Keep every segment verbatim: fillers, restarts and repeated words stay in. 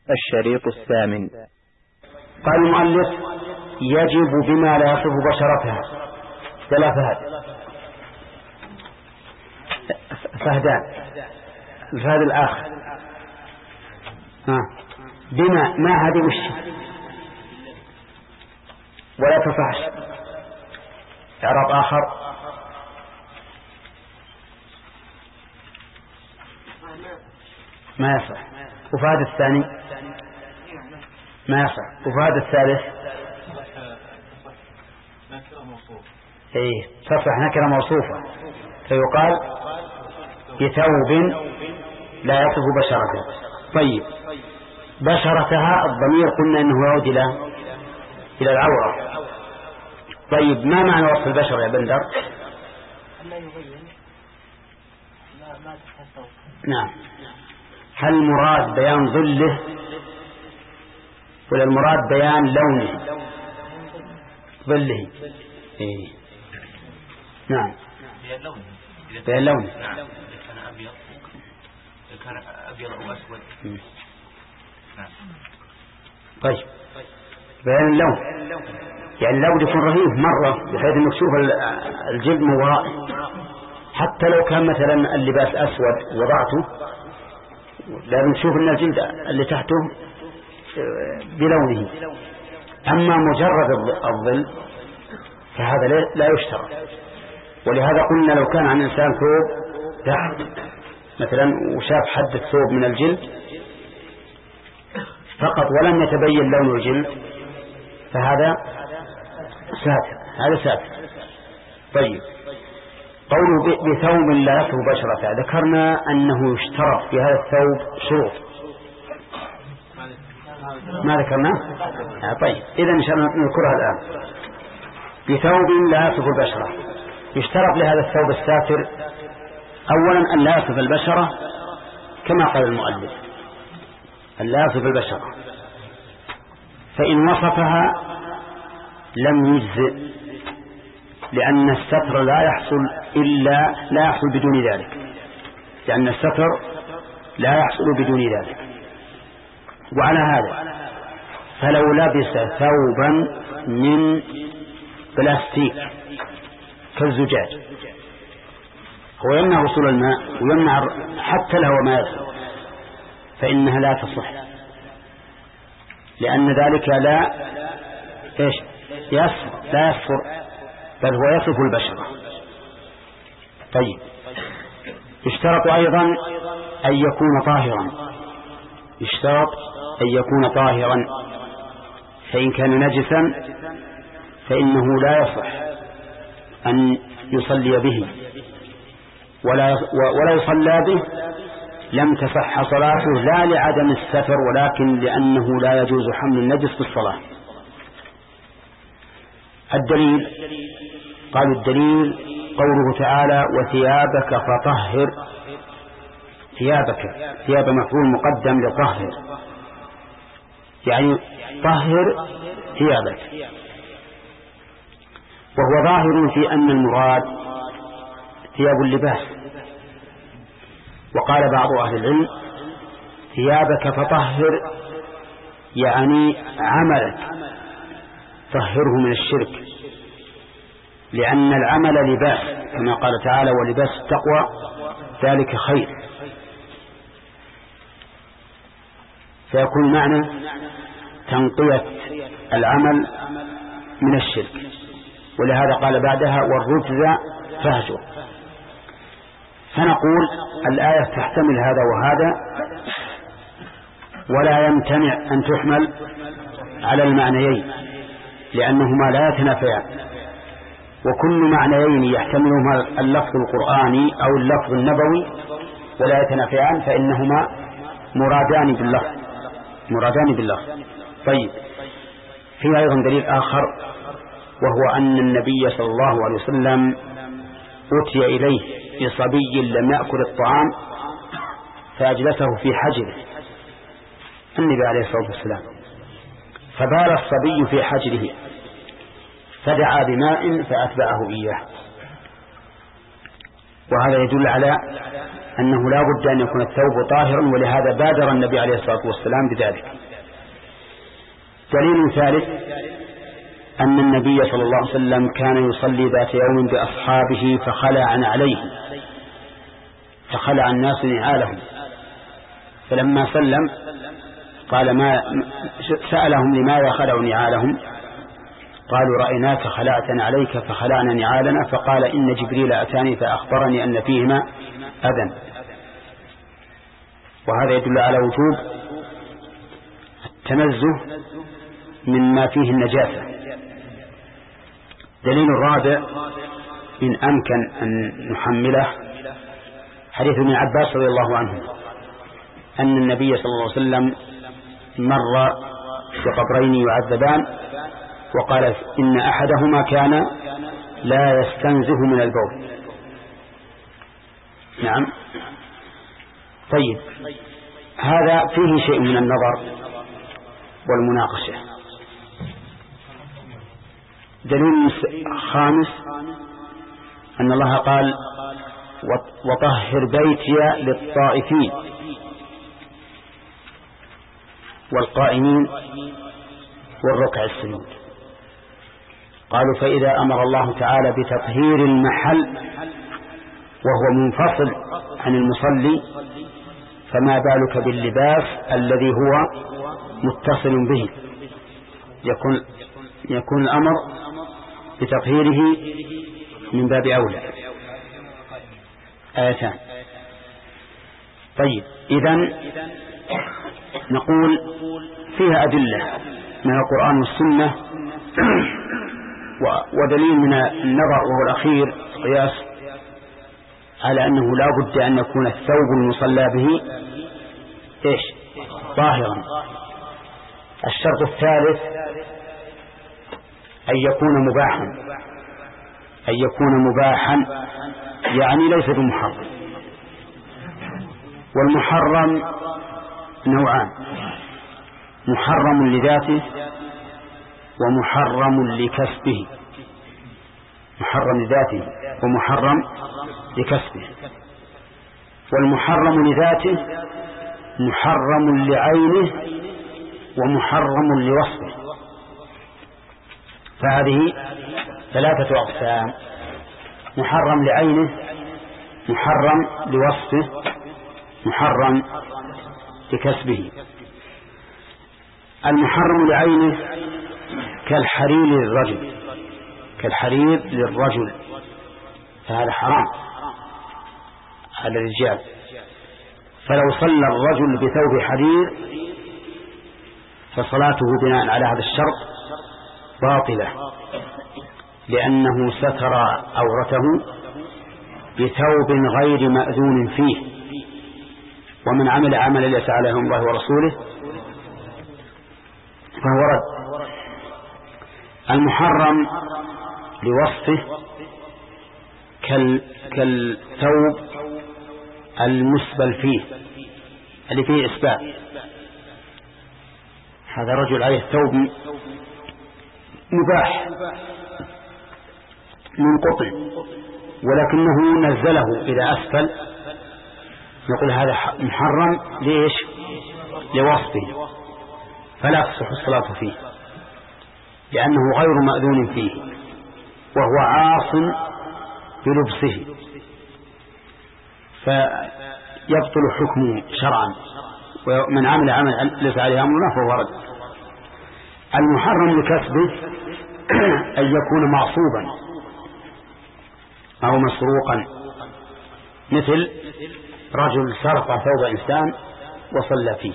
الشريط الثامن. قال المؤلف: يجب بما لا يصف بشرتها. ثلاث فهد فهدان. الفهد الآخر ها بما ما هذه وش ولا تصحش. إعراب آخر: ما يصح. وفهد الثاني ما يصح. وفهد الثالث ايه تصح نكرة موصوفة، فيقال بثوب لا يصف بشرته. طيب، بشرتها الضمير قلنا انه يعود الى الى العورة. طيب، ما معنى وصف البشر يا بندر؟ نعم. هل المراد بيان ظله ولا المراد بيان لونه؟ ظله. إيه. نعم، بيان لونه. بيان لونه. نعم، إذا كان أبيض إذا كان أبيض أو أسود. نعم. طيب، بيان اللون يعني لابد يكون رهيب مرة بحيث انك تشوف الجلد من ورائه. حتى لو كان مثلا اللباس أسود وضعته لازم تشوف ان الجلد اللي تحته بلونه. أما مجرد الظل فهذا لا يشترط. ولهذا قلنا لو كان عن إنسان ثوب تحت مثلا وشاف حد الثوب من الجلد فقط ولم يتبين لون الجلد فهذا ساتر. هذا ساتر. طيب، قوله بثوب لا يصف بشرته، ذكرنا أنه يشترط في هذا الثوب شروط. ما ذكرنا؟ آه طيب، إذا إن شاء الله نذكرها الآن. بثوب لا يصف البشرة، يشترط لهذا الثوب الساتر أولا أن لا يصف البشرة كما قال المؤلف، أن لا يصف البشرة، فإن وصفها لم يجزئ، لأن الستر لا يحصل إلا لا يحصل بدون ذلك، لأن الستر لا يحصل بدون ذلك. وعلى هذا فلو لبس ثوبا من بلاستيك كالزجاج هو يمنع وصول الماء ويمنع حتى الهواء ما يدخل، فإنها لا تصح، لأن ذلك لا إيش يصفر لا يصفر بل هو يصف البشرة. طيب، يشترط أيضا أن يكون طاهرا، يشترط أن يكون طاهرا، فإن كان نجسا فإنه لا يصح أن يصلي به ولا ولا يصلى به. لم تصح صلاته لا لعدم الستر ولكن لأنه لا يجوز حمل النجس في الصلاة. الدليل قالوا الدليل قوله تعالى: وثيابك فطهر. ثيابك، ثياب مفعول مقدم لطهر، يعني طهر ثيابك. وهو ظاهر في أن المراد ثياب اللباس. وقال بعض أهل العلم: ثيابك فطهر يعني عملك طهره من الشرك، لأن العمل لباس كما قال تعالى: ولباس التقوى ذلك خير. فيكون معنى تنقية العمل من الشرك. ولهذا قال بعدها: والرجز فهجر. فنقول الآية تحتمل هذا وهذا، ولا يمتنع أن تحمل على المعنيين لأنهما لا يتنافيان، وكل معنيين يحتملهما اللفظ القرآني أو اللفظ النبوي ولا يتنافيان فإنهما مرادان باللفظ مرادان باللفظ. طيب، في أيضا دليل آخر، وهو أن النبي صلى الله عليه وسلم أتي إليه بصبي لم يأكل الطعام فأجلسه في حجره النبي عليه الصلاة والسلام، فبال الصبي في حجره فدعا بماء فأتبعه إياه. وهذا يدل على أنه لا بد أن يكون الثوب طاهرا، ولهذا بادر النبي عليه الصلاة والسلام بذلك. دليل ثالث أن النبي صلى الله عليه وسلم كان يصلي ذات يوم بأصحابه فخلع عليه فخلع الناس نعالهم، فلما سلم قال ما سألهم لماذا خلعوا نعالهم؟ قالوا رأيناك خلعتنا عليك فخلعنا نعالنا، فقال إن جبريل أتاني فأخبرني أن فيهما أذى. وهذا يدل على وجوب التنزه مما فيه النجاسة. دليل الرابع إن أمكن أن نحمله حديث ابن عباس رضي الله عنه أن النبي صلى الله عليه وسلم مر بقبرين يعذبان وقال إن أحدهما كان لا يستنزه من البول. نعم. طيب، هذا فيه شيء من النظر والمناقشة. دليل خامس أن الله قال وطهر بيتي للطائفين والقائمين والركع السجود. قالوا فإذا أمر الله تعالى بتطهير المحل وهو منفصل عن المصلي فما بالك باللباس الذي هو متصل به؟ يكون يكون الأمر بتطهيره من باب أولى. آيتان. طيب، إذن نقول فيها أدلة من القرآن والسنة ودليل من النظر وهو الأخير قياس على أنه لا بد أن يكون الثوب المصلى به إيش؟ طاهرا. الشرط الثالث أن يكون مباحا أن يكون مباحا يعني ليس بمحرم. والمحرم نوعان: محرم لذاته ومحرم لكسبه. محرم لذاته ومحرم لكسبه. والمحرم لذاته محرم لعينه ومحرم لوصفه. فهذه ثلاثة أقسام: محرم لعينه، محرم لوصفه، محرم لكسبه. المحرم لعينه كالحرير للرجل كالحرير للرجل فهذا حرام على الرجال. فلو صلى الرجل بثوب حرير فصلاته بناء على هذا الشرط باطلة، لأنه ستر عورته بثوب غير مأذون فيه، ومن عمل عملا ليس عليه الله ورسوله فهو رد. المحرم لوصفه كالثوب المسبل فيه اللي فيه إسبال. هذا رجل عليه ثوب مباح من قطن ولكنه نزله إلى أسفل، نقول هذا محرم ليش؟ لوصفه، فلا تصح الصلاة فيه لأنه غير مأذون فيه وهو عاص بلبسه، فيبطل حكمه شرعا، ومن عمل عمل ليس عليه أمرنا فهو رد. المحرم لكسبه أن يكون معصوبا أو مسروقا، مثل رجل سرق ثوب إنسان وصلى فيه،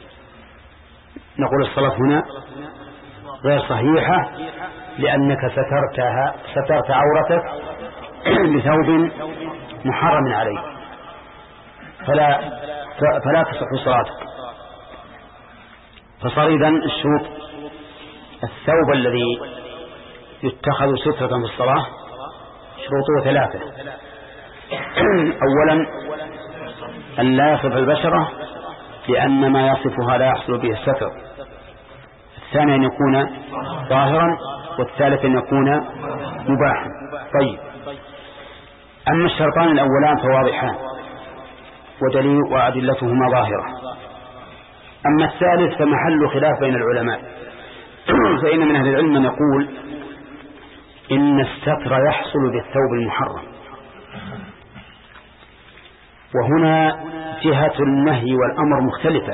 نقول الصلاة هنا غير صحيحة لأنك سترتها سترت عورتك بثوب محرم عليه، فلا فلا تصح صلاتك. فصار إذن الشروط: الثوب الذي يتخذ سترة في الصلاة شروطه ثلاثة: أولا أن لا يصف البشرة لأن ما يصفها لا يحصل به الستر، الثاني أن يكون ظاهرا، والثالث أن يكون مباحا. طيب، أما الشرطان الأولان فواضحان ودليل وأدلتهما ظاهرة. أما الثالث فمحل خلاف بين العلماء، فإن من أهل العلم من يقول إن الستر يحصل بالثوب المحرم، وهنا جهة النهي والأمر مختلفة.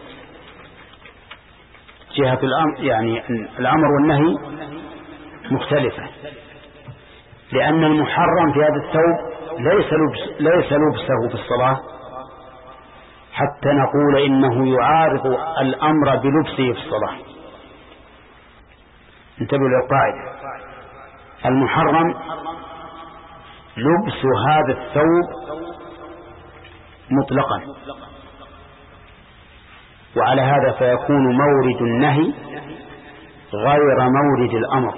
جهة الأمر يعني الأمر والنهي مختلفة، لأن المحرم في هذا الثوب ليس لبس ليس لبسه في الصلاة حتى نقول إنه يعارض الأمر بلبسه في الصلاة. انتبهوا للقاعدة، المحرم لبس هذا الثوب مطلقا، وعلى هذا فيكون مورد النهي غير مورد الأمر،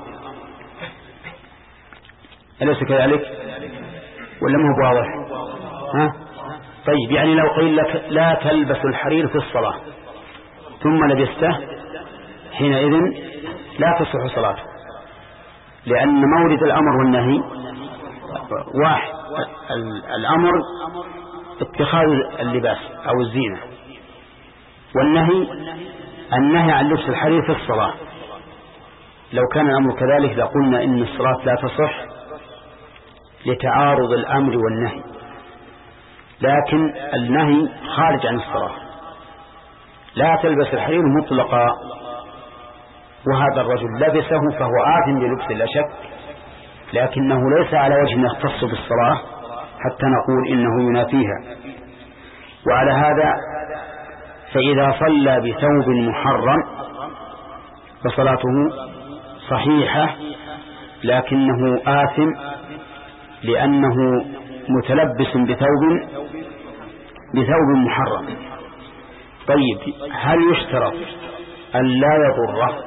أليس كذلك ولا مو واضح؟ ها؟ طيب يعني لو قيل لك لا تلبس الحرير في الصلاة ثم لبسته، حينئذ لا تصح صلاته، لأن مورد الأمر والنهي واحد. الأمر اتخاذ اللباس أو الزينة، والنهي النهي عن لبس الحرير في الصلاة. لو كان الأمر كذلك لقلنا إن الصلاة لا تصح لتعارض الأمر والنهي، لكن النهي خارج عن الصلاة، لا تلبس الحرير مطلقا، وهذا الرجل لبسه فهو آثم بلبس لا شك، لكنه ليس على وجه يختص بالصلاة حتى نقول إنه ينافيها. وعلى هذا فإذا صلى بثوب محرم فصلاته صحيحة، لكنه آثم لأنه متلبس بثوب بثوب محرم. طيب هل يشترط أن لا يضره؟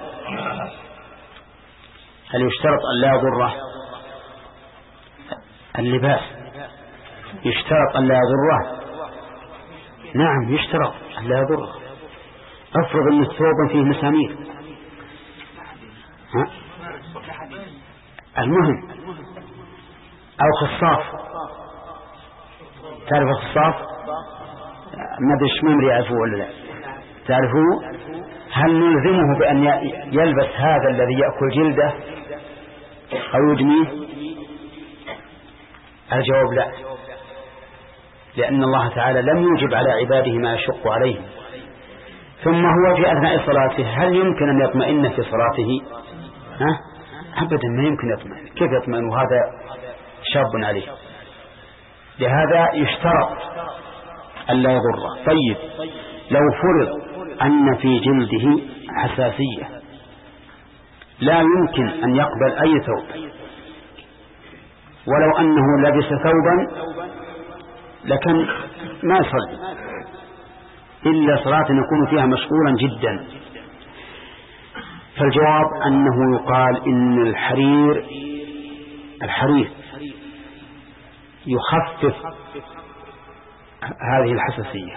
هل يشترط أن لا يضره اللباس؟ يشترط أن لا يضره؟ نعم يشترط أن لا يضره. أفرض أن الثوب فيه مسامير، ها؟ المهم أو خصاف، تعرف الخصاف؟ ما أدري ايش ممر يعرفوه ولا لا تعرفوه؟ هل نلزمه بأن يلبس هذا الذي يأكل جلده أو يدميه؟ الجواب لا، لأن الله تعالى لم يوجب على عباده ما يشق عليهم. ثم هو في أثناء صلاته هل يمكن أن يطمئن في صلاته؟ ها؟ أبدا ما يمكن يطمئن. كيف يطمئن وهذا شاب عليه؟ لهذا يشترط ألا يضره. طيب لو فرض أن في جلده حساسية لا يمكن أن يقبل أي ثوب، ولو أنه لبس ثوبا لكن ما يصلي إلا صلاة يكون فيها مشغولا جدا، فالجواب أنه يقال إن الحرير الحرير يخفف هذه الحساسية،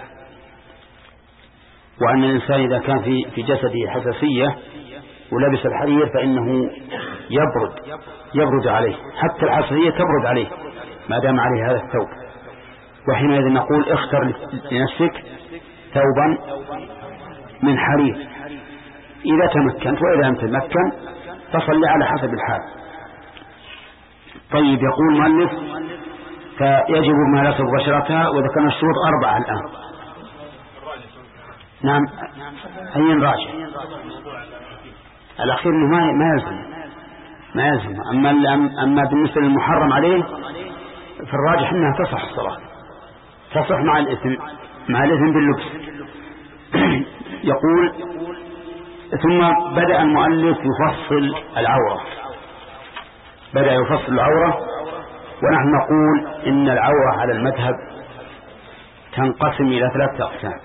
وأن الإنسان إذا كان في في جسده حساسية ولبس الحرير فإنه يبرد يبرد عليه، حتى الحساسية تبرد عليه ما دام عليه هذا الثوب. وحينئذ نقول اختر لنفسك ثوبا من حرير إذا تمكنت، وإذا لم تمكن فصل على حسب الحال. طيب يقول مؤلف فيجب مهلة بشرتها، وذكرنا الشروط أربعة الآن. نعم أي راجع الأخير ما ما يلزم ما يلزم أما أما بالنسبة للمحرم عليه في الراجح أنها تصح الصلاة، تصح مع الإثم مع الإثم باللبس. يقول ثم بدأ المؤلف يفصل العورة، بدأ يفصل العورة، ونحن نقول إن العورة على المذهب تنقسم إلى ثلاثة أقسام: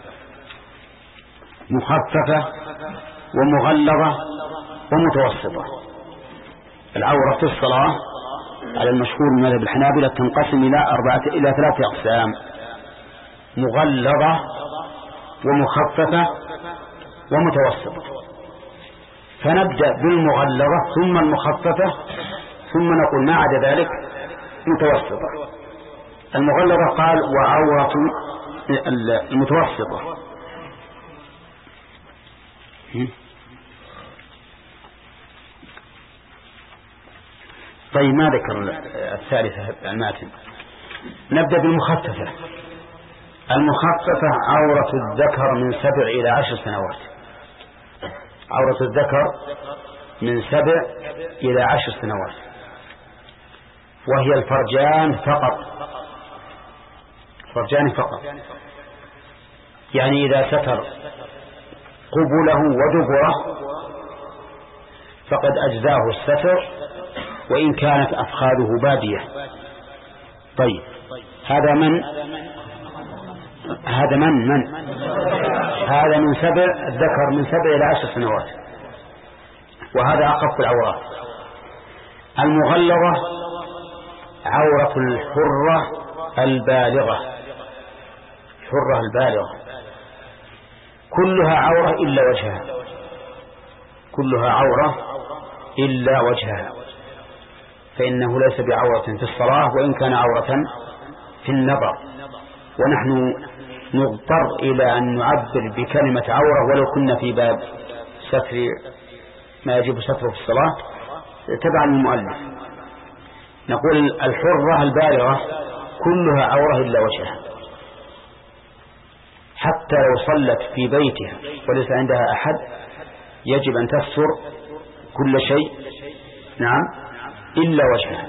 مخففة ومغلظة ومتوسطة. العورة في الصلاة على المشهور من مذهب الحنابلة تنقسم إلى أربعة إلى ثلاثة أقسام: مغلظة ومخففة ومتوسطة. فنبدأ بالمغلظة ثم المخففة ثم نقول ما عدا ذلك متوسطة. المغلظة قال وعورة المتوسطة. طيب ما ذكر الثالثة الماتن. نبدأ بالمخففة. المخففة عورة الذكر من سبع إلى عشر سنوات. عورة الذكر من سبع إلى عشر سنوات، وهي الفرجان فقط. فرجان فقط، يعني إذا ستر قبله ودبره فقد أجزاه الستر وإن كانت أفخاذه بادية. طيب هذا من هذا من من هذا من سبع الذكر من سبع إلى عشر سنوات، وهذا أخف العورات. المغلظة عورة الحرة البالغة. الحرة البالغة كلها عورة إلا وجهها، كلها عورة إلا وجهها، فإنه ليس بعورة في الصلاة وإن كان عورة في النظر. ونحن نضطر إلى أن نعبر بكلمة عورة ولو كنا في باب ستر ما يجب ستره في الصلاة تبعا للمؤلف. نقول الحرة البالغة كلها عورة إلا وجهها، حتى لو صلت في بيتها وليس عندها أحد يجب أن تستر كل شيء، نعم، إلا وجهها.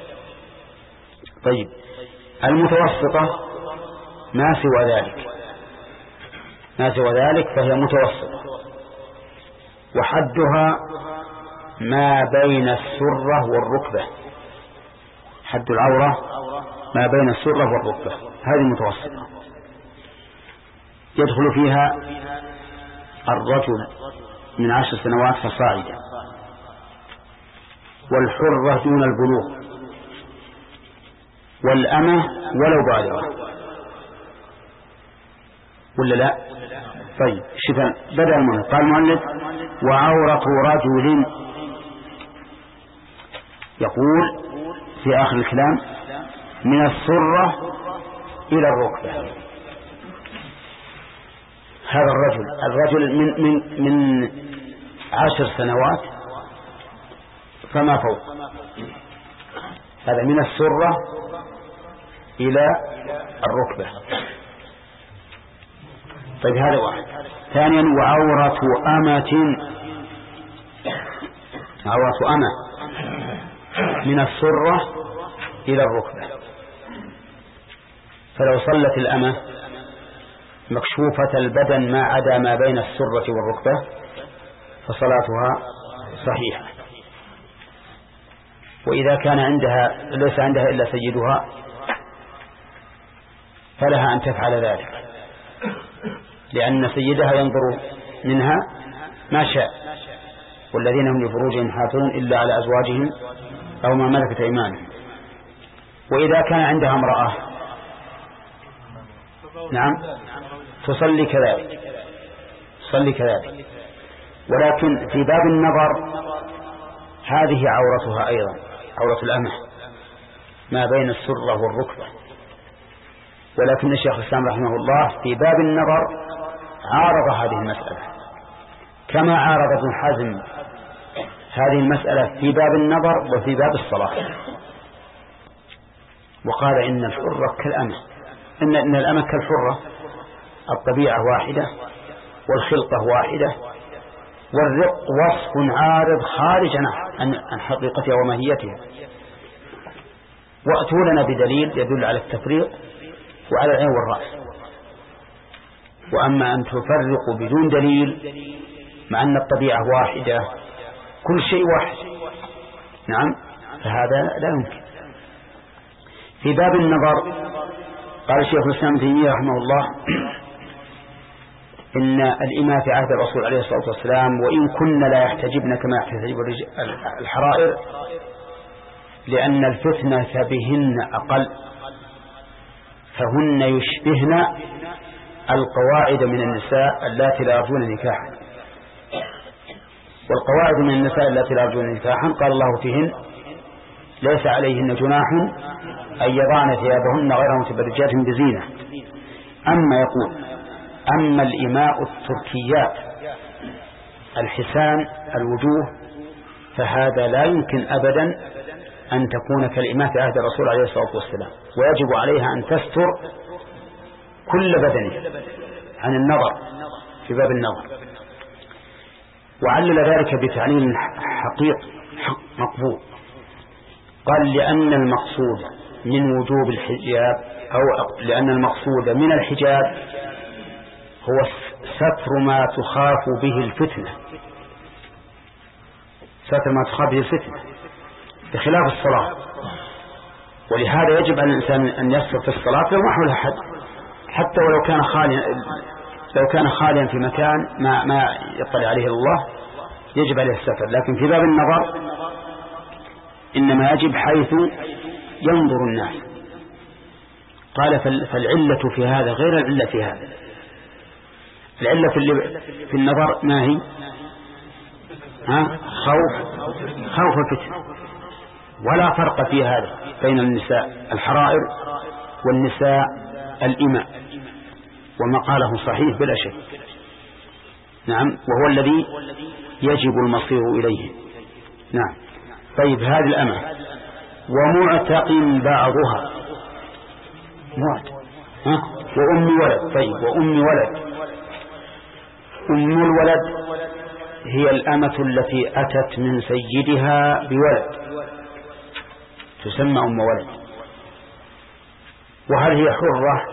طيب المتوسطة ما سوى ذلك، ما سوى ذلك فهي متوسطة، وحدها ما بين السرة والركبة. حد العورة ما بين السرة والركبة، هذه متوسطة. يدخل فيها الرجل من عشر سنوات فصاعدا، والحرة دون البلوغ، والأمة ولو بالغة، ولا لا؟ طيب شوف بدأ المؤلف قال المؤلف وعورة رجل، يقول في آخر الكلام من السرة إلى الركبة. هذا الرجل الرجل من من من عشر سنوات فما فوق، هذا من السرة إلى الركبة. طيب هذا واحد. ثانيا وعورة أمة، عورة أمة من السرة إلى الركبة. فلو صلت الأمة مكشوفة البدن ما عدا ما بين السرة والركبة فصلاتها صحيحة. وإذا كان عندها ليس عندها إلا سيدها فلها أن تفعل ذلك، لأن سيدها ينظر منها ما شاء، والذين هم لفروجهم حافظون إلا على أزواجهم أو ما ملكت أيمانهم. وإذا كان عندها امرأة نعم تصلي كذلك، تصلي كذلك. ولكن في باب النظر هذه عورتها أيضا، عورة الأمة ما بين السرة والركبة. ولكن الشيخ الإسلام رحمه الله في باب النظر عارض هذه المسألة، كما عارض ابن حزم هذه المسألة في باب النظر وفي باب الصلاة، وقال إن الحرة كالأمة، إن, إن الأمة كالحرة، الطبيعة واحدة والخلقة واحدة، والرق وصف عارض خارج عن حقيقتها وماهيتها. وأتوا لنا بدليل يدل على التفريق وعلى العين والرأس. وأما أن تفرق بدون دليل مع أن الطبيعة واحدة كل شيء واحد، نعم، فهذا لا يمكن. في باب النظر قال الشيخ الإسلام ابن تيمية رحمه الله إن الإماء في عهد الرسول عليه الصلاة والسلام وإن كن لا يحتجبن كما يحتجب الحرائر، لأن الفتنة بهن أقل، فهن يشبهن القواعد من النساء اللاتي لا يرجون نكاحا. والقواعد من النساء اللاتي لا يرجون نكاحا قال الله فيهن ليس عليهن جناح أن يضعن ثيابهن غير متبرجات بزينة. أما يقول أما الإماء التركيات الحسان الوجوه فهذا لا يمكن أبدا أن تكون كالإماء في عهد الرسول عليه الصلاة والسلام، ويجب عليها أن تستر كل بدنه عن النظر في باب النظر. وعلل ذلك بتعليل حقيقي مقبول، قال لأن المقصود من وجوب الحجاب أو لأن المقصود من الحجاب هو ستر ما تخاف به الفتنة، ستر ما تخاف به الفتنة بخلاف الصلاة. ولهذا يجب على الإنسان أن يستر في الصلاة لو ما حولها حد، حتى ولو كان خاليا لو كان خاليا في مكان ما ما يطلع عليه الله يجب عليه الستر. لكن في باب النظر إنما يجب حيث ينظر الناس. قال فالعلة في هذا غير العلة في هذا. العلة في, في النظر ما هي؟ ها؟ خوف خوف الفتنة. ولا فرق في هذا بين النساء الحرائر والنساء الإماء، وما قاله صحيح بلا شك. نعم، وهو الذي يجب المصير إليه. نعم. طيب هذه الأمة ومعتق بعضها معت ها؟ وأم ولد. طيب وأم ولد، أم الولد هي الأمة التي أتت من سيدها بولد تسمى أم ولد. وهل هي حرة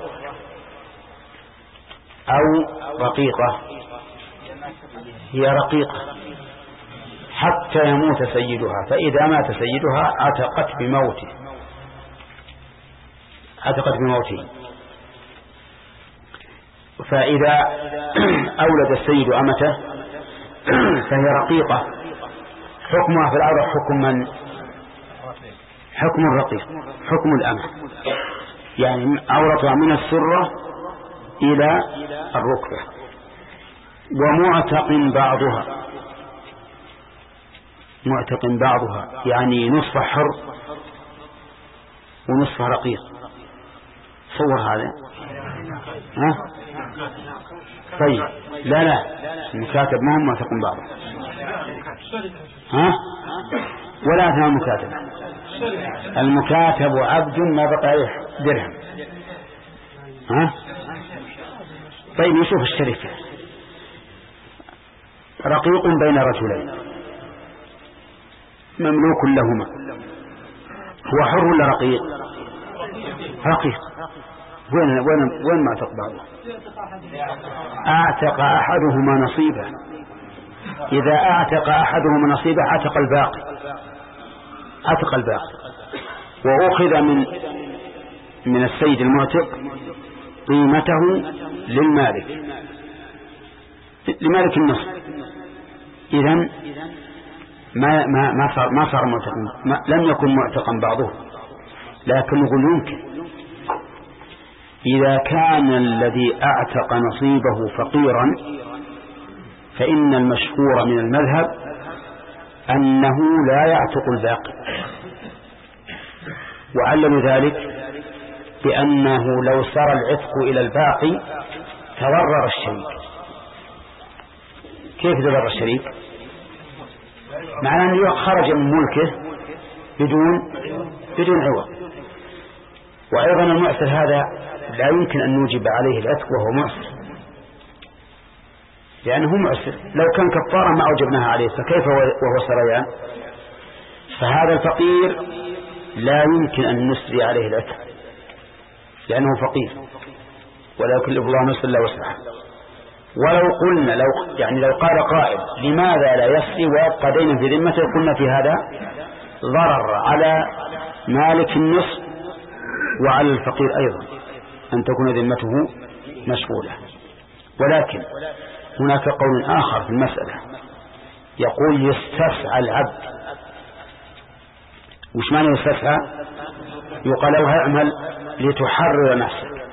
أو رقيقة؟ هي رقيقة حتى يموت سيدها، فإذا مات سيدها عتقت بموته عتقت بموته فإذا أولد السيد أمته فهي رقيقة، حكمها في الأرض حكم من؟ حكم الرقيق، حكم الأمة، يعني عورتها من السرة إلى الركبة. ومعتق بعضها، معتق بعضها يعني نصف حر ونصف رقيق. صور هذا ها؟ طيب لا لا المكاتب ما هم معتق بعضها ها؟ ولا أثناء المكاتب. المكاتب عبد ما بقى عليه درهم ها؟ طيب نشوف الشركة. رقيق بين رجلين مملوك لهما، هو حر ولا رقيق؟ رقيق. وين وين وين ما اعتق بعضه؟ اعتق احدهما نصيبه. اذا اعتق احدهما نصيبه اعتق الباقي، اعتق الباقي. واخذ من من السيد المعتق قيمته للمالك لمالك النصب. اذن ما ما ما صار ما صار معتقا، لم يكن معتقا بعضه. لكن نقول يمكن إذا كان الذي أعتق نصيبه فقيرا فإن المشهور من المذهب أنه لا يعتق الباقي. وعلل ذلك بأنه لو سار العتق إلى الباقي تضرر الشريك. كيف تضرر الشريك؟ معناه أنه خرج من ملكه بدون بدون عوض. وأيضا المعسر هذا لا يمكن أن نوجب عليه العتق وهو معسر، لأنه معسر. لو كان كفارا ما أوجبناها عليه، فكيف وهو سريان؟ فهذا الفقير لا يمكن أن نسري عليه العتق لأنه فقير، ولا يكلف الله نفسا إلا وسعها. ولو قلنا لو يعني لو قال قائل لماذا لا يسري ويبقى دينا في ذمته، قلنا في هذا ضرر على مالك النصف وعلى الفقير أيضا أن تكون ذمته مشغولة. ولكن هناك قول آخر في المسألة يقول يستسعى العبد. وش معنى يستسعى؟ يقال له اعمل لتحرر نفسك.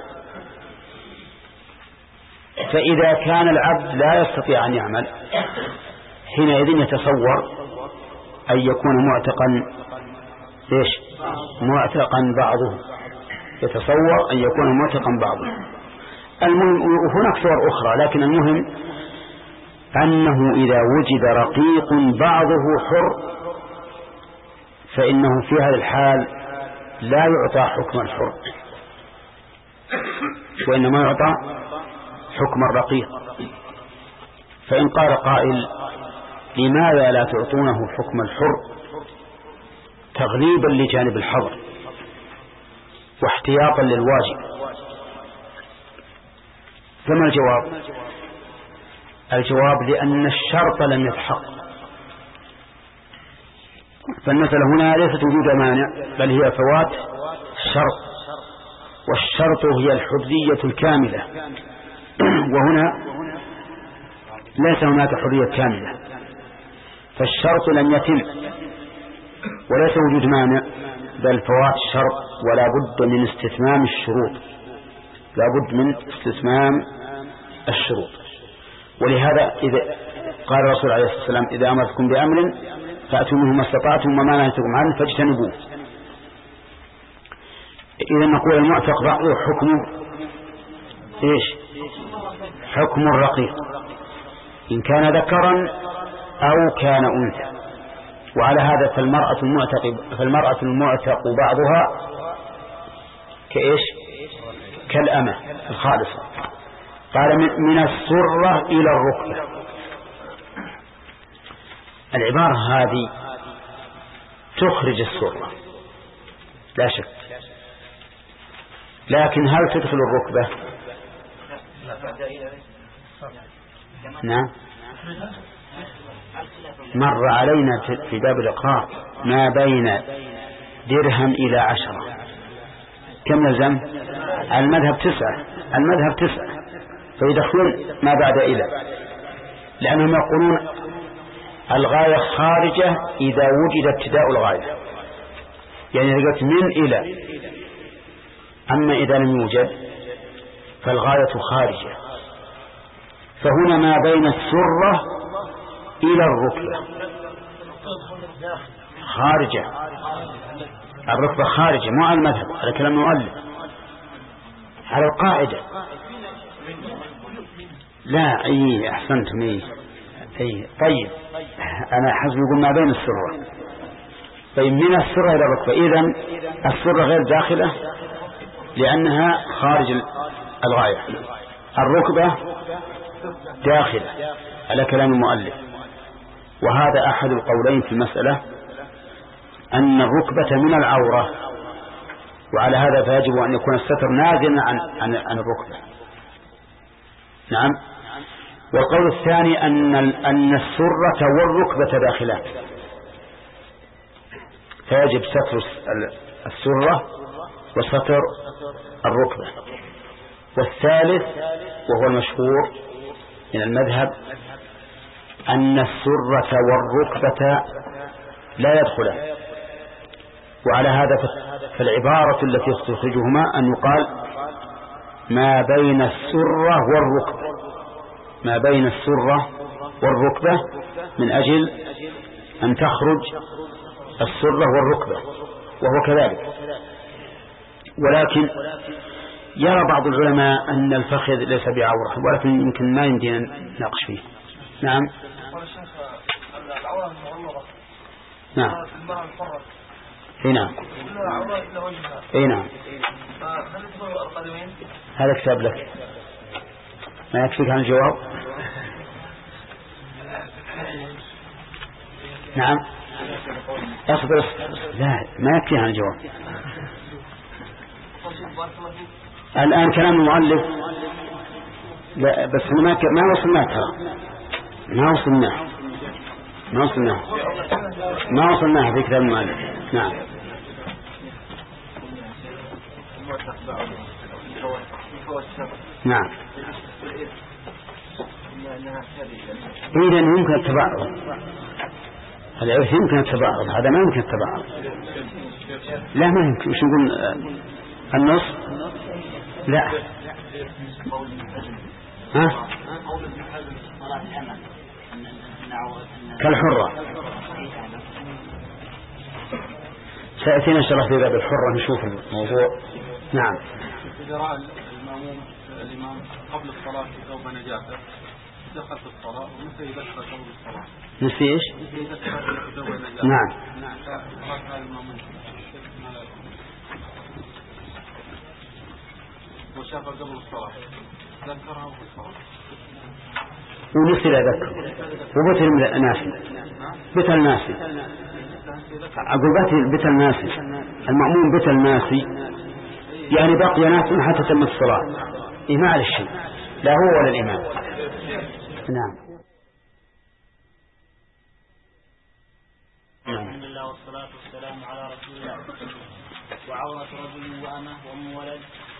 فإذا كان العبد لا يستطيع أن يعمل حينئذ يتصور أن يكون معتقا إيش معتقا بعضه، يتصور أن يكون معتقا بعضه. المهم وهناك صور أخرى، لكن المهم أنه إذا وجد رقيق بعضه حر فإنه في هذا الحال لا يعطى حكم الحر، وإنما يعطى حكم الرقيق. فإن قال قائل لماذا لا تعطونه حكم الحر تغليبا لجانب الحظر واحتياطا للواجب، فما الجواب؟ الجواب لأن الشرط لم يتحقق. فالمسألة هنا ليست وجود مانع، بل هي فوات الشرط، والشرط هي الحرية الكاملة، وهنا ليس هناك حرية كاملة، فالشرط لم يتم وليس وجود مانع، بل فوات الشرط، ولا بد من استتمام الشروط، لا بد من استتمام الشروط. ولهذا إذا قال الرسول عليه الصلاة والسلام إذا أمرتكم بأمر فأتوا منه ما استطعتم وما نهيتكم عنه فاجتنبوه. إذا نقول المعتق بعضه حكمه إيش؟ حكم الرقيق إن كان ذكرا أو كان أنثى. وعلى هذا فالمرأة المعتق فالمرأة المعتق بعضها كإيش؟ كالأمة الخالصة. قال من السرة إلى الركبة. العبارة هذه تخرج السرة لا شك، لكن هل تدخل الركبة؟ نعم. مر علينا في باب الإقرار ما بين درهم إلى عشرة، كم يلزم؟ المذهب تسعة، المذهب تسعة، فيدخلون ما بعد إلى، لأنهم يقولون الغاية خارجة إذا وجد ابتداء الغاية، يعني رجعت من إلى. أما إذا لم يوجد فالغاية خارجة، فهنا ما بين السرة إلى الركبة خارجة، الركبة خارجة، مو على المذهب، على كلام المؤلف، على القاعدة. لا أي أحسنتم أي أي طيب أنا حسب يقول ما بين السرة، طيب من السرة إلى الركبة. إذن السرة غير داخلة لأنها خارج الغاية، الركبة داخلة على كلام المؤلف. وهذا أحد القولين في المسألة، أن الركبة من العورة، وعلى هذا فيجب أن يكون الستر نازلا عن, عن, عن الركبة. نعم. والقول الثاني أن, أن السرة والركبة داخلات، فيجب ستر السرة وستر الركبة. والثالث وهو المشهور من المذهب أن السرة والركبة لا يدخلان، وعلى هذا فالعبارة التي تخرجهما أن يقال ما بين السرة والركبة، ما بين السرة والركبة، من أجل أن تخرج السرة والركبة، وهو كذلك. ولكن يرى بعض العلماء أن الفخذ ليس بعورة، ولكن يمكن ما يمدينا نناقش فيه. نعم. نعم. اي نعم. اي نعم. هذا كتاب لك، ما يكفيك عن الجواب. نعم. اصبر، لا ما يكفي عن الجواب. الآن كلام المؤلف لا بس ما ما وصلنا ترى ما وصلنا ما وصلنا ما وصلنا في كلام المؤلف. نعم. نعم. إذا يمكن التباعد، العرف يمكن التباعد، هذا ما يمكن التباعد. لا ما يمكن. وش نقول النص؟ لا. ها؟ كالحرة. سأتينا إن شاء الله في باب الحرة نشوف الموضوع. نعم. إذا رأى المأموم الإمام قبل الصلاة في ثوب نجاسة دخل في الصلاة ومتى يذكر ثوب الصلاة؟ نسي إيش؟ متى يذكر ثوب النجاسة؟ نعم. نعم. فرأى المأموم وشاف قبل الصلاة ذكرها في الصلاة. ونسي لا ذكر وبتل ناسي بتل ناسي أقول بتل بتل ناسي المأموم بتل ناسي يعني بقي ناسي حتى تم الصلاة. إيه ما على الشيء لا هو ولا الإمام. نعم. الحمد لله والصلاة والسلام على رسول الله. وعورة رجل وأمه وأم ولد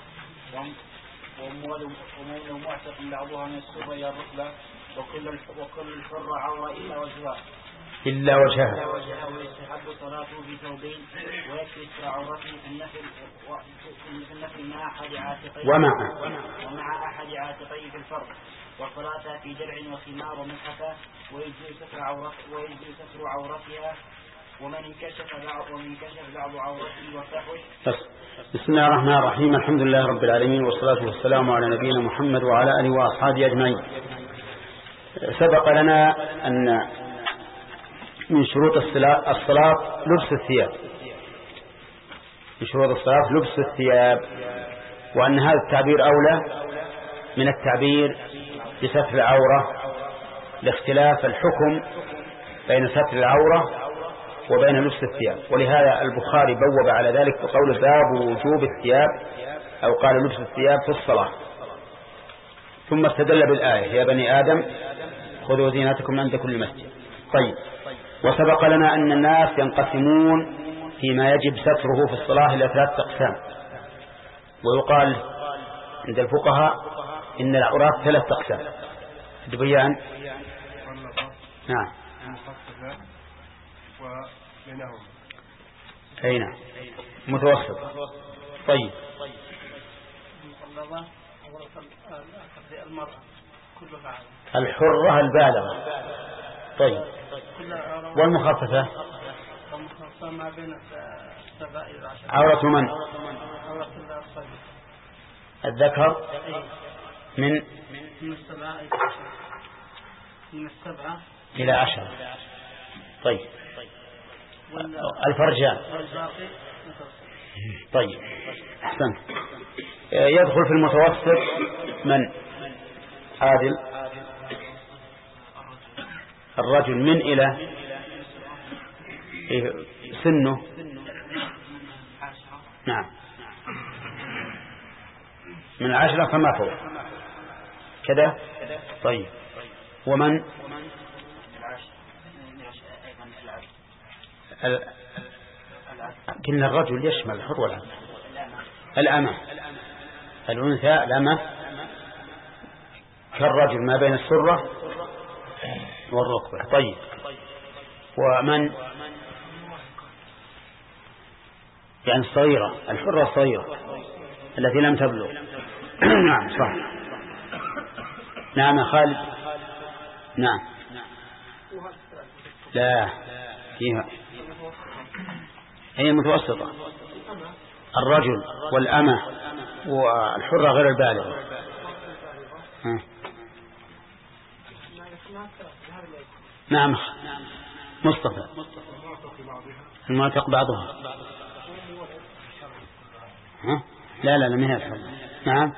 وأم ولد وأم معتق بعضها من السر إلى الركبة وكل وكل الحر عورة إلا وجهها إلا وجهها إلا وجهها ويستحب صلاته بثوبين ويكفي ستر عورته في النفل في النفل مع أحد عاتقيه ومع ومع أحد عاتقيه في الفرق وصلاة في درع وخمار وملحفة ويجزي ستر عورته ويجزي ستر عورتها ومن انكشف بعض ومن انكشف بعض عورته وفحش. بسم الله الرحمن الرحيم. الحمد لله رب العالمين والصلاة والسلام على نبينا محمد وعلى آله وأصحابه أجمعين. سبق لنا أن من شروط الصلاة, الصلاة لبس الثياب من شروط الصلاة لبس الثياب وأن هذا التعبير أولى من التعبير بستر العورة لاختلاف الحكم بين ستر العورة وبين لبس الثياب. ولهذا البخاري بوب على ذلك بقول باب وجوب الثياب أو قال لبس الثياب في الصلاة. ثم استدل بالآية يا بني آدم خذوا زينتكم عند كل مسجد. طيب. وسبق لنا أن الناس ينقسمون فيما يجب ستره في الصلاة إلى ثلاثة أقسام. ويقال عند الفقهاء إن العورات ثلاثة أقسام. البيان نعم أي نعم متوسط. طيب. الحرة البالغة. طيب. والمخففة ما بين السبع إلى عشر. عورة من؟ عورة الذكر من من السبعة إلى عشر. من السبعة إلى عشر. طيب. الفرجان. طيب. أحسنت. يدخل في المتوسط من؟ عادل. الرجل من إلى سنه. نعم من العشرة فما فوق كذا. طيب. ومن قلنا الرجل يشمل الحر والأمة. الأمة الأنثى الأمة كالرجل ما بين السرة والركبة. طيب. ومن يعني الصغيرة الحرة الصغيرة التي لم تبلغ. نعم صح. نعم يا خالد. نعم لا فيها هي متوسطة. الرجل والأمة والحرة غير البالغة. نعم مصطفى المعتق بعضها. ها؟ لا لا لا ما هي الحرة. نعم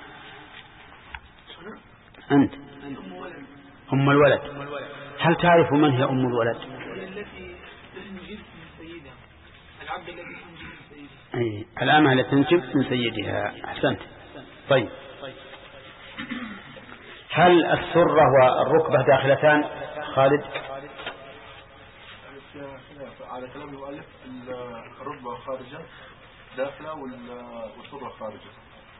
أنت أم الولد. هل تعرف من هي أم الولد؟ أي الأمة التي تنجب من سيدها. أحسنت. طيب. هل السرة والركبة داخلتان خالد؟ على كلام المؤلف الركبة خارجة داخلة والسرة خارجة.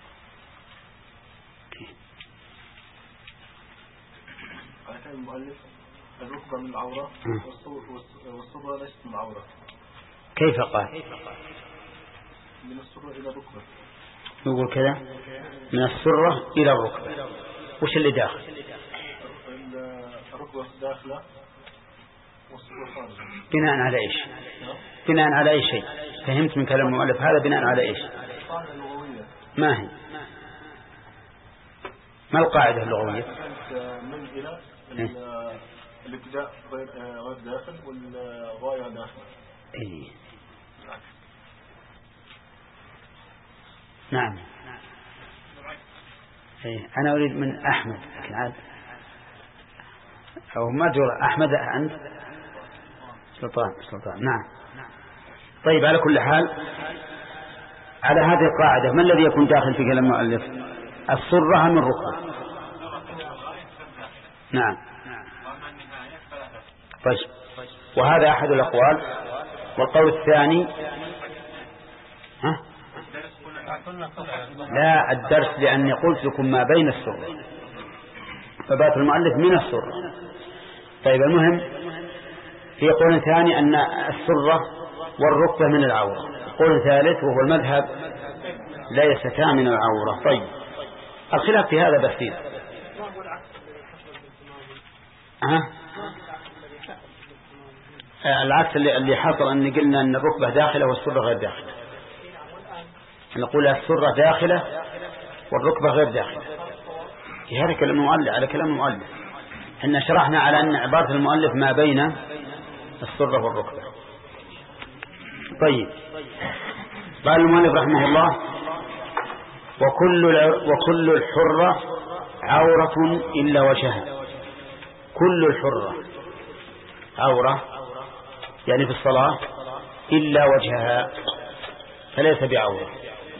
على كلام المؤلف الركبة من العورة والسرة ليست من العورة. كيف قال؟ من السرة إلى الركبة. يقول كذا من السرة إلى الركبة. وش اللي داخل؟ الركبة داخلة بناء على إيش؟ بناء على أي شيء؟ فهمت من كلام المؤلف هذا بناء على إيش؟ ما هي؟ ما القاعدة اللغوية؟ من إلى الابتداء غير غير داخل والغاية داخل. إيه. نعم. إيه. أنا أريد من أحمد لكن عاد أو ما جرى أحمد أنت سلطان سلطان نعم. طيب على كل حال على هذه القاعدة ما الذي يكون داخل في كلام المؤلف؟ السرة من الركبة. نعم. طيب وهذا أحد الأقوال. والقول الثاني ها؟ لا الدرس لأني قلت لكم ما بين السرة فبات المؤلف من السرة. طيب المهم في قول ثاني أن السرة والركبة من العورة. قول ثالث وهو المذهب لا يستتان من العورة. طيب الخلاف في هذا بسيط. ها؟ العكس اللي حصل أن قلنا أن الركبة داخلة والسرة غير داخلة. نقول السرة داخلة والركبة غير داخلة. هذا كلام المؤلف على كلام المؤلف. إن شرحنا على أن عبارة المؤلف ما بين السرة والركبة. طيب قال المؤلف رحمه الله وكل وكل الحرة عورة إلا وجهها. كل الحرة عورة يعني في الصلاة إلا وجهها فليس بعورة.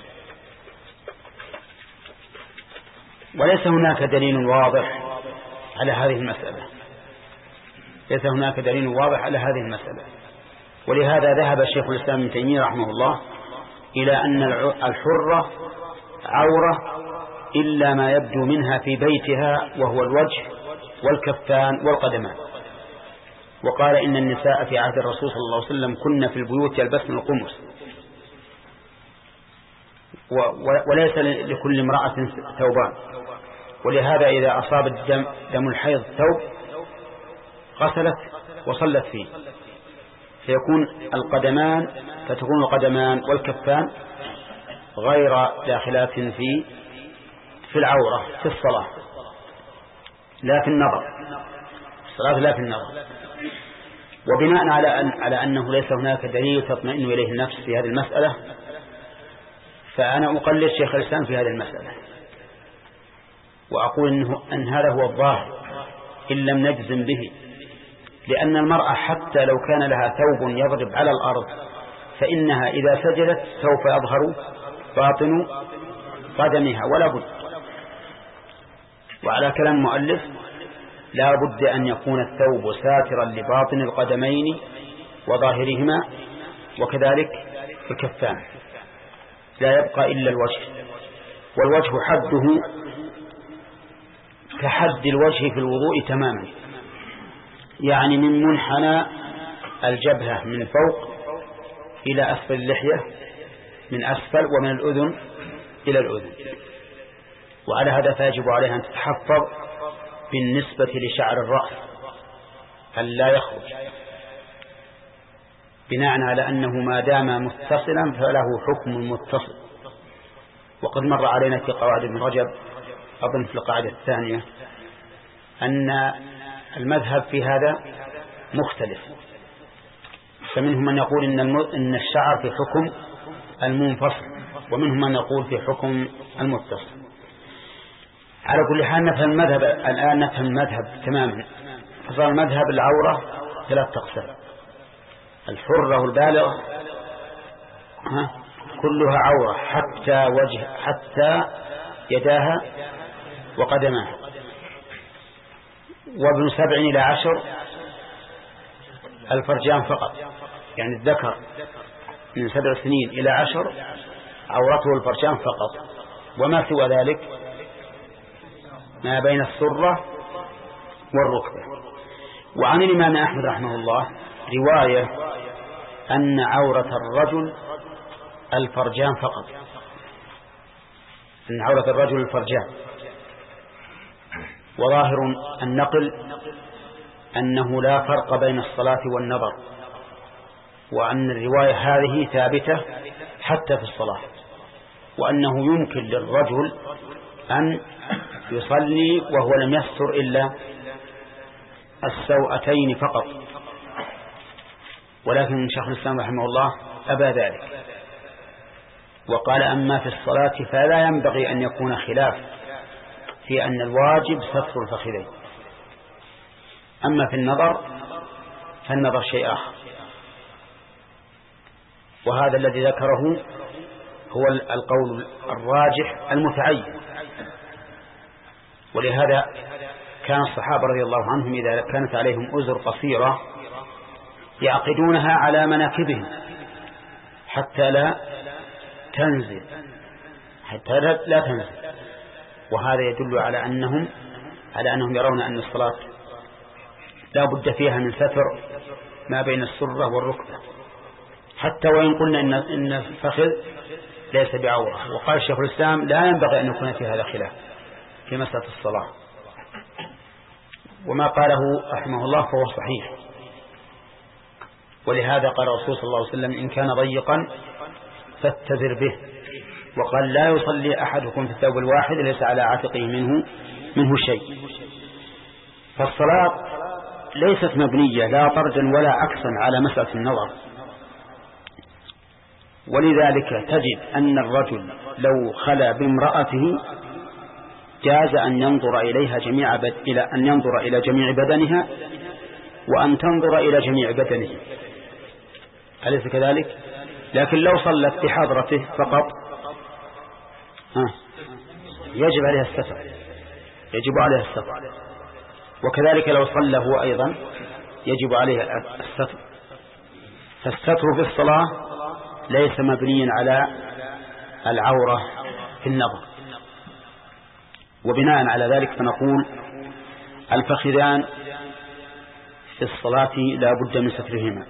وليس هناك دليل واضح على هذه المسألة. ليس هناك دليل واضح على هذه المسألة. ولهذا ذهب الشيخ الإسلام ابن تيمية رحمه الله إلى أن الحرة عورة إلا ما يبدو منها في بيتها وهو الوجه والكفان والقدمان. وقال إن النساء في عهد الرسول صلى الله عليه وسلم كن في البيوت يلبسن القمص وليس لكل امرأة ثوبان. ولهذا إذا أصاب الدم دم الحيض ثوب غسلت وصلت فيه فيكون القدمان فتكون القدمان والكفان غير داخلات في في العورة في الصلاة لا في النظر الصلاة لا في النظر. وبناء على أن على أنه ليس هناك دليل تطمئن إليه النفس في هذه المسألة فأنا أقلد شيخ الإسلام في هذه المسألة وأقول إنه أن هذا هو الظاهر إن لم نجزم به. لأن المرأة حتى لو كان لها ثوب يضرب على الأرض فإنها إذا سجدت سوف يظهر باطن قدمها ولا بد. وعلى كلام المؤلف لا بد أن يكون الثوب ساترا لباطن القدمين وظاهرهما وكذلك الكفان لا يبقى إلا الوجه. والوجه حده كحد الوجه في الوضوء تماما يعني من منحنى الجبهة من فوق إلى أسفل اللحية من أسفل ومن الأذن إلى الأذن. وعلى هذا فيجب عليها أن تتحفظ بالنسبة لشعر الرأس أن لا يخرج بناء على أنه ما دام متصلا فله حكم متصل. وقد مر علينا في قواعد ابن رجب أظن في القاعدة الثانية أن المذهب في هذا مختلف. فمنهم من يقول إن, إن الشعر في حكم المنفصل ومنهم من يقول في حكم المتصل. على كل حال نفهم المذهب الآن نفهم المذهب تماما. فصار مذهب العورة ثلاث أقسام. الحرة والبالغة كلها عورة حتى وجه حتى يداها وقدماها. وابن سبع إلى عشر الفرجان فقط يعني الذكر من سبع سنين إلى عشر عورته الفرجان فقط. وما سوى ذلك ما بين السرة والركبة. وعن الإمام أحمد رحمه الله رواية أن عورة الرجل الفرجان فقط أن عورة الرجل الفرجان. وظاهر النقل أنه لا فرق بين الصلاة والنظر، وأن الرواية هذه ثابتة حتى في الصلاة، وأنه يمكن للرجل أن يصلي وهو لم يستر إلا السوءتين فقط، ولكن شيخ الإسلام رحمه الله أبى ذلك وقال أما في الصلاة فلا ينبغي أن يكون خلاف في أن الواجب ستر الفخذين، أما في النظر فالنظر شيء آخر. وهذا الذي ذكره هو القول الراجح المتعين، ولهذا كان الصحابة رضي الله عنهم إذا كانت عليهم أزر قصيرة يعقدونها على مناكبهم حتى لا تنزل حتى لا تنزل وهذا يدل على أنهم على أنهم يرون أن الصلاة لا بد فيها من ستر ما بين السرة والركبة، حتى وإن قلنا إن, إن الفخذ ليس بعورة. وقال الشيخ الإسلام لا ينبغي أن يكون في هذا خلاف في مسألة الصلاة، وما قاله رحمه الله فهو صحيح. ولهذا قال الرسول صلى الله عليه وسلم إن كان ضيقا فاتزر به، وقال لا يصلي أحدكم في الثوب الواحد ليس على عاتقه منه منه شيء. فالصلاة ليست مبنية لا طردا ولا عكسا على مسألة النظر، ولذلك تجد أن الرجل لو خلا بامرأته جاز أن ينظر إليها جميع بد... إلى أن ينظر إلى جميع بدنها وأن تنظر إلى جميع بدنه، أليس كذلك؟ لكن لو صلت بحضرته فقط ها يجب عليها الستر يجب عليها الستر وكذلك لو صلى هو أيضا يجب عليه الستر. فالستر في الصلاة ليس مبنيا على العورة في النظر. وبناء على ذلك فنقول الفخذان في الصلاة لا بد من سترهما،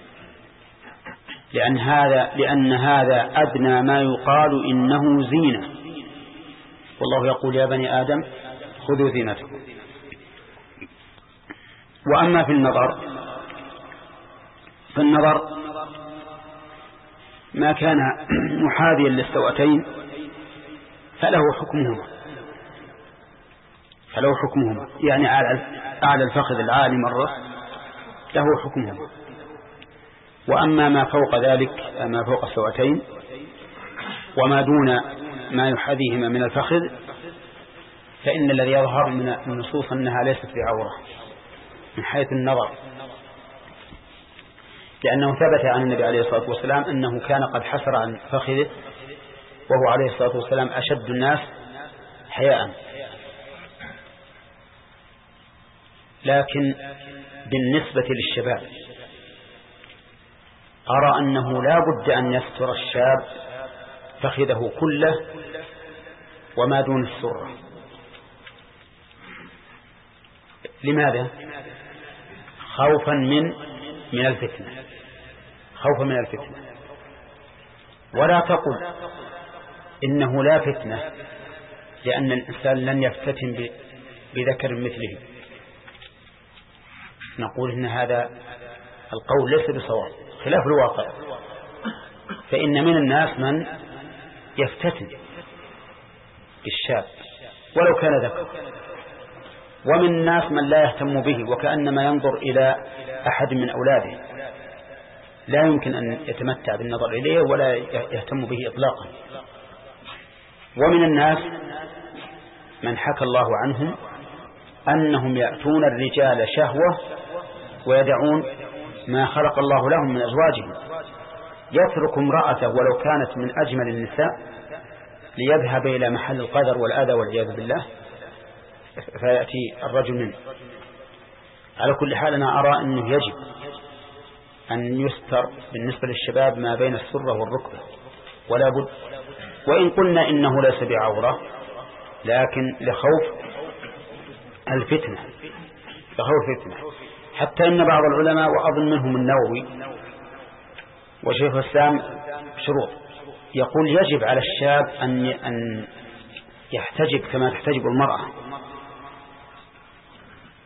لأن هذا لأن هذا أدنى ما يقال إنه زينة، والله يقول يا بني آدم خذوا زينتكم. وأما في النظر فالنظر ما كان محاذيا للسوأتين فله حكمهما فله حكمهما يعني أعلى الفخذ العالي مرة له حكمهما. وأما ما فوق ذلك ما فوق السوأتين وما دون ما يحاذيهما من الفخذ فإن الذي يظهر من النصوص أنها ليست بعورة من حيث النظر، لأنه ثبت عن النبي عليه الصلاة والسلام أنه كان قد حسر عن فخذه وهو عليه الصلاة والسلام أشد الناس حياء. لكن بالنسبة للشباب أرى أنه لا بد أن يستر الشاب فخذه كله وما دون السرة. لماذا؟ خوفا من من الفتنة خوفا من الفتنة ولا تقل إنه لا فتنة لأن الإنسان لن يفتتن بذكر مثله. نقول إن هذا القول ليس بصواب خلاف الواقع، فإن من الناس من يفتتن بالشاب ولو كان ذكر، ومن الناس من لا يهتم به وكأنما ينظر إلى أحد من أولاده لا يمكن أن يتمتع بالنظر إليه ولا يهتم به إطلاقا. ومن الناس من حكى الله عنهم أنهم يأتون الرجال شهوة ويدعون ما خلق الله لهم من أزواجهم، يترك امرأته ولو كانت من أجمل النساء ليذهب إلى محل القدر والأذى والعياذ بالله فيأتي الرجل منه. على كل حال أنا أرى أنه يجب أن يستر بالنسبة للشباب ما بين السرة والركبة ولا بد، وإن قلنا إنه ليس بعورة لكن لخوف الفتنة لخوف الفتنة حتى إن بعض العلماء وأظن منهم النووي وشيخ الإسلام شروط يقول يجب على الشاب أن أن يحتجب كما تحتجب المرأة،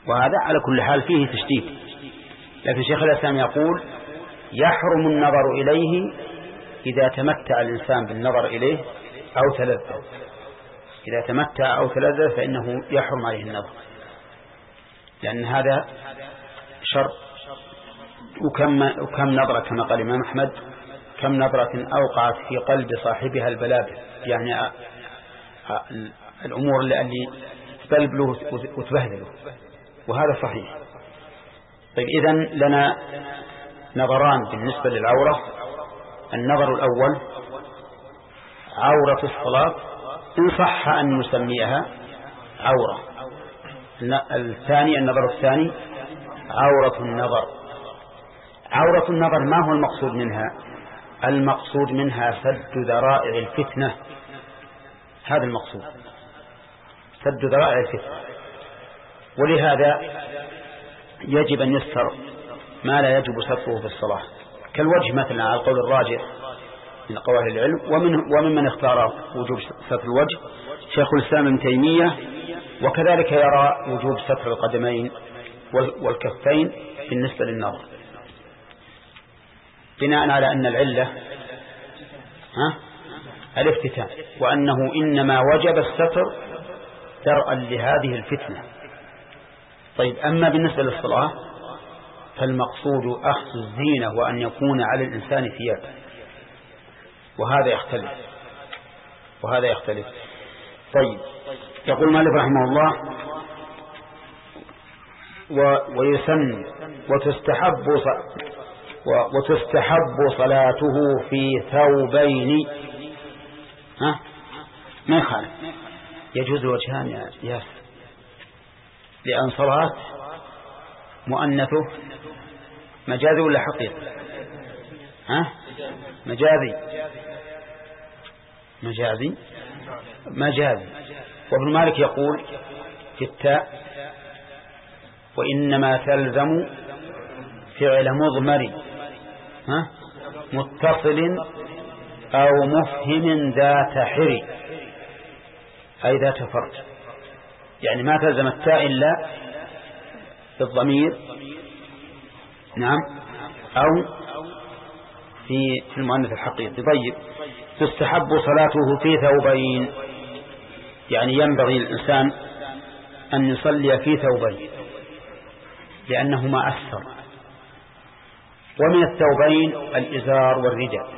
وهذا على كل حال فيه تشديد. لكن شيخ الإسلام يقول يحرم النظر إليه إذا تمتع الإنسان بالنظر إليه أو تلذذ. إذا تمتع أو تلذذ فإنه يحرم عليه النظر، لأن هذا شر. وكم, وكم نظرة كما قال الإمام أحمد كم نظرة أوقعت في قلب صاحبها البلابل، يعني الأمور اللي تبلبله وتبهدله، وهذا صحيح. طيب إذن لنا نظران بالنسبة للعورة. النظر الأول عورة الصلاة إن صح أن نسميها عورة. الثاني النظر الثاني عورة النظر. عورة النظر ما هو المقصود منها؟ المقصود منها سد ذرائع الفتنة، هذا المقصود، سد ذرائع الفتنة. ولهذا يجب أن يستر ما لا يجب ستره في الصلاة، كالوجه مثلا على القول الراجح من قواعد العلم، ومن وممن اختار وجوب ستر الوجه شيخ الإسلام ابن تيمية، وكذلك يرى وجوب ستر القدمين والكفين بالنسبة للنظر، بناء على أن العلة ها الافتتان، وأنه إنما وجب الستر درءا لهذه الفتنة. طيب أما بالنسبة للصلاة فالمقصود أخذ الزينة وأن يكون على الإنسان ثياب، وهذا يختلف وهذا يختلف. طيب يقول مالك رحمه الله ويسن وتستحب وتستحب صلاته في ثوبين. ها ما يخالف، يجوز وجهان يا ياسر، لأن صلاة مؤنثه مجازي ولا حقيقي؟ ها مجازي مجازي مجازي. وابن مالك يقول في التاء وإنما تلزم فعل مضمر ها متصل أو مفهم ذات حري، أي ذات فرج، يعني ما تلزم التاء إلا بالضمير، نعم، أو في في المؤنث الحقيقي. طيب تستحب صلاته في ثوبين، يعني ينبغي الإنسان أن يصلي في ثوبين لأنهما أكثر. ومن الثوبين الإزار والرداء.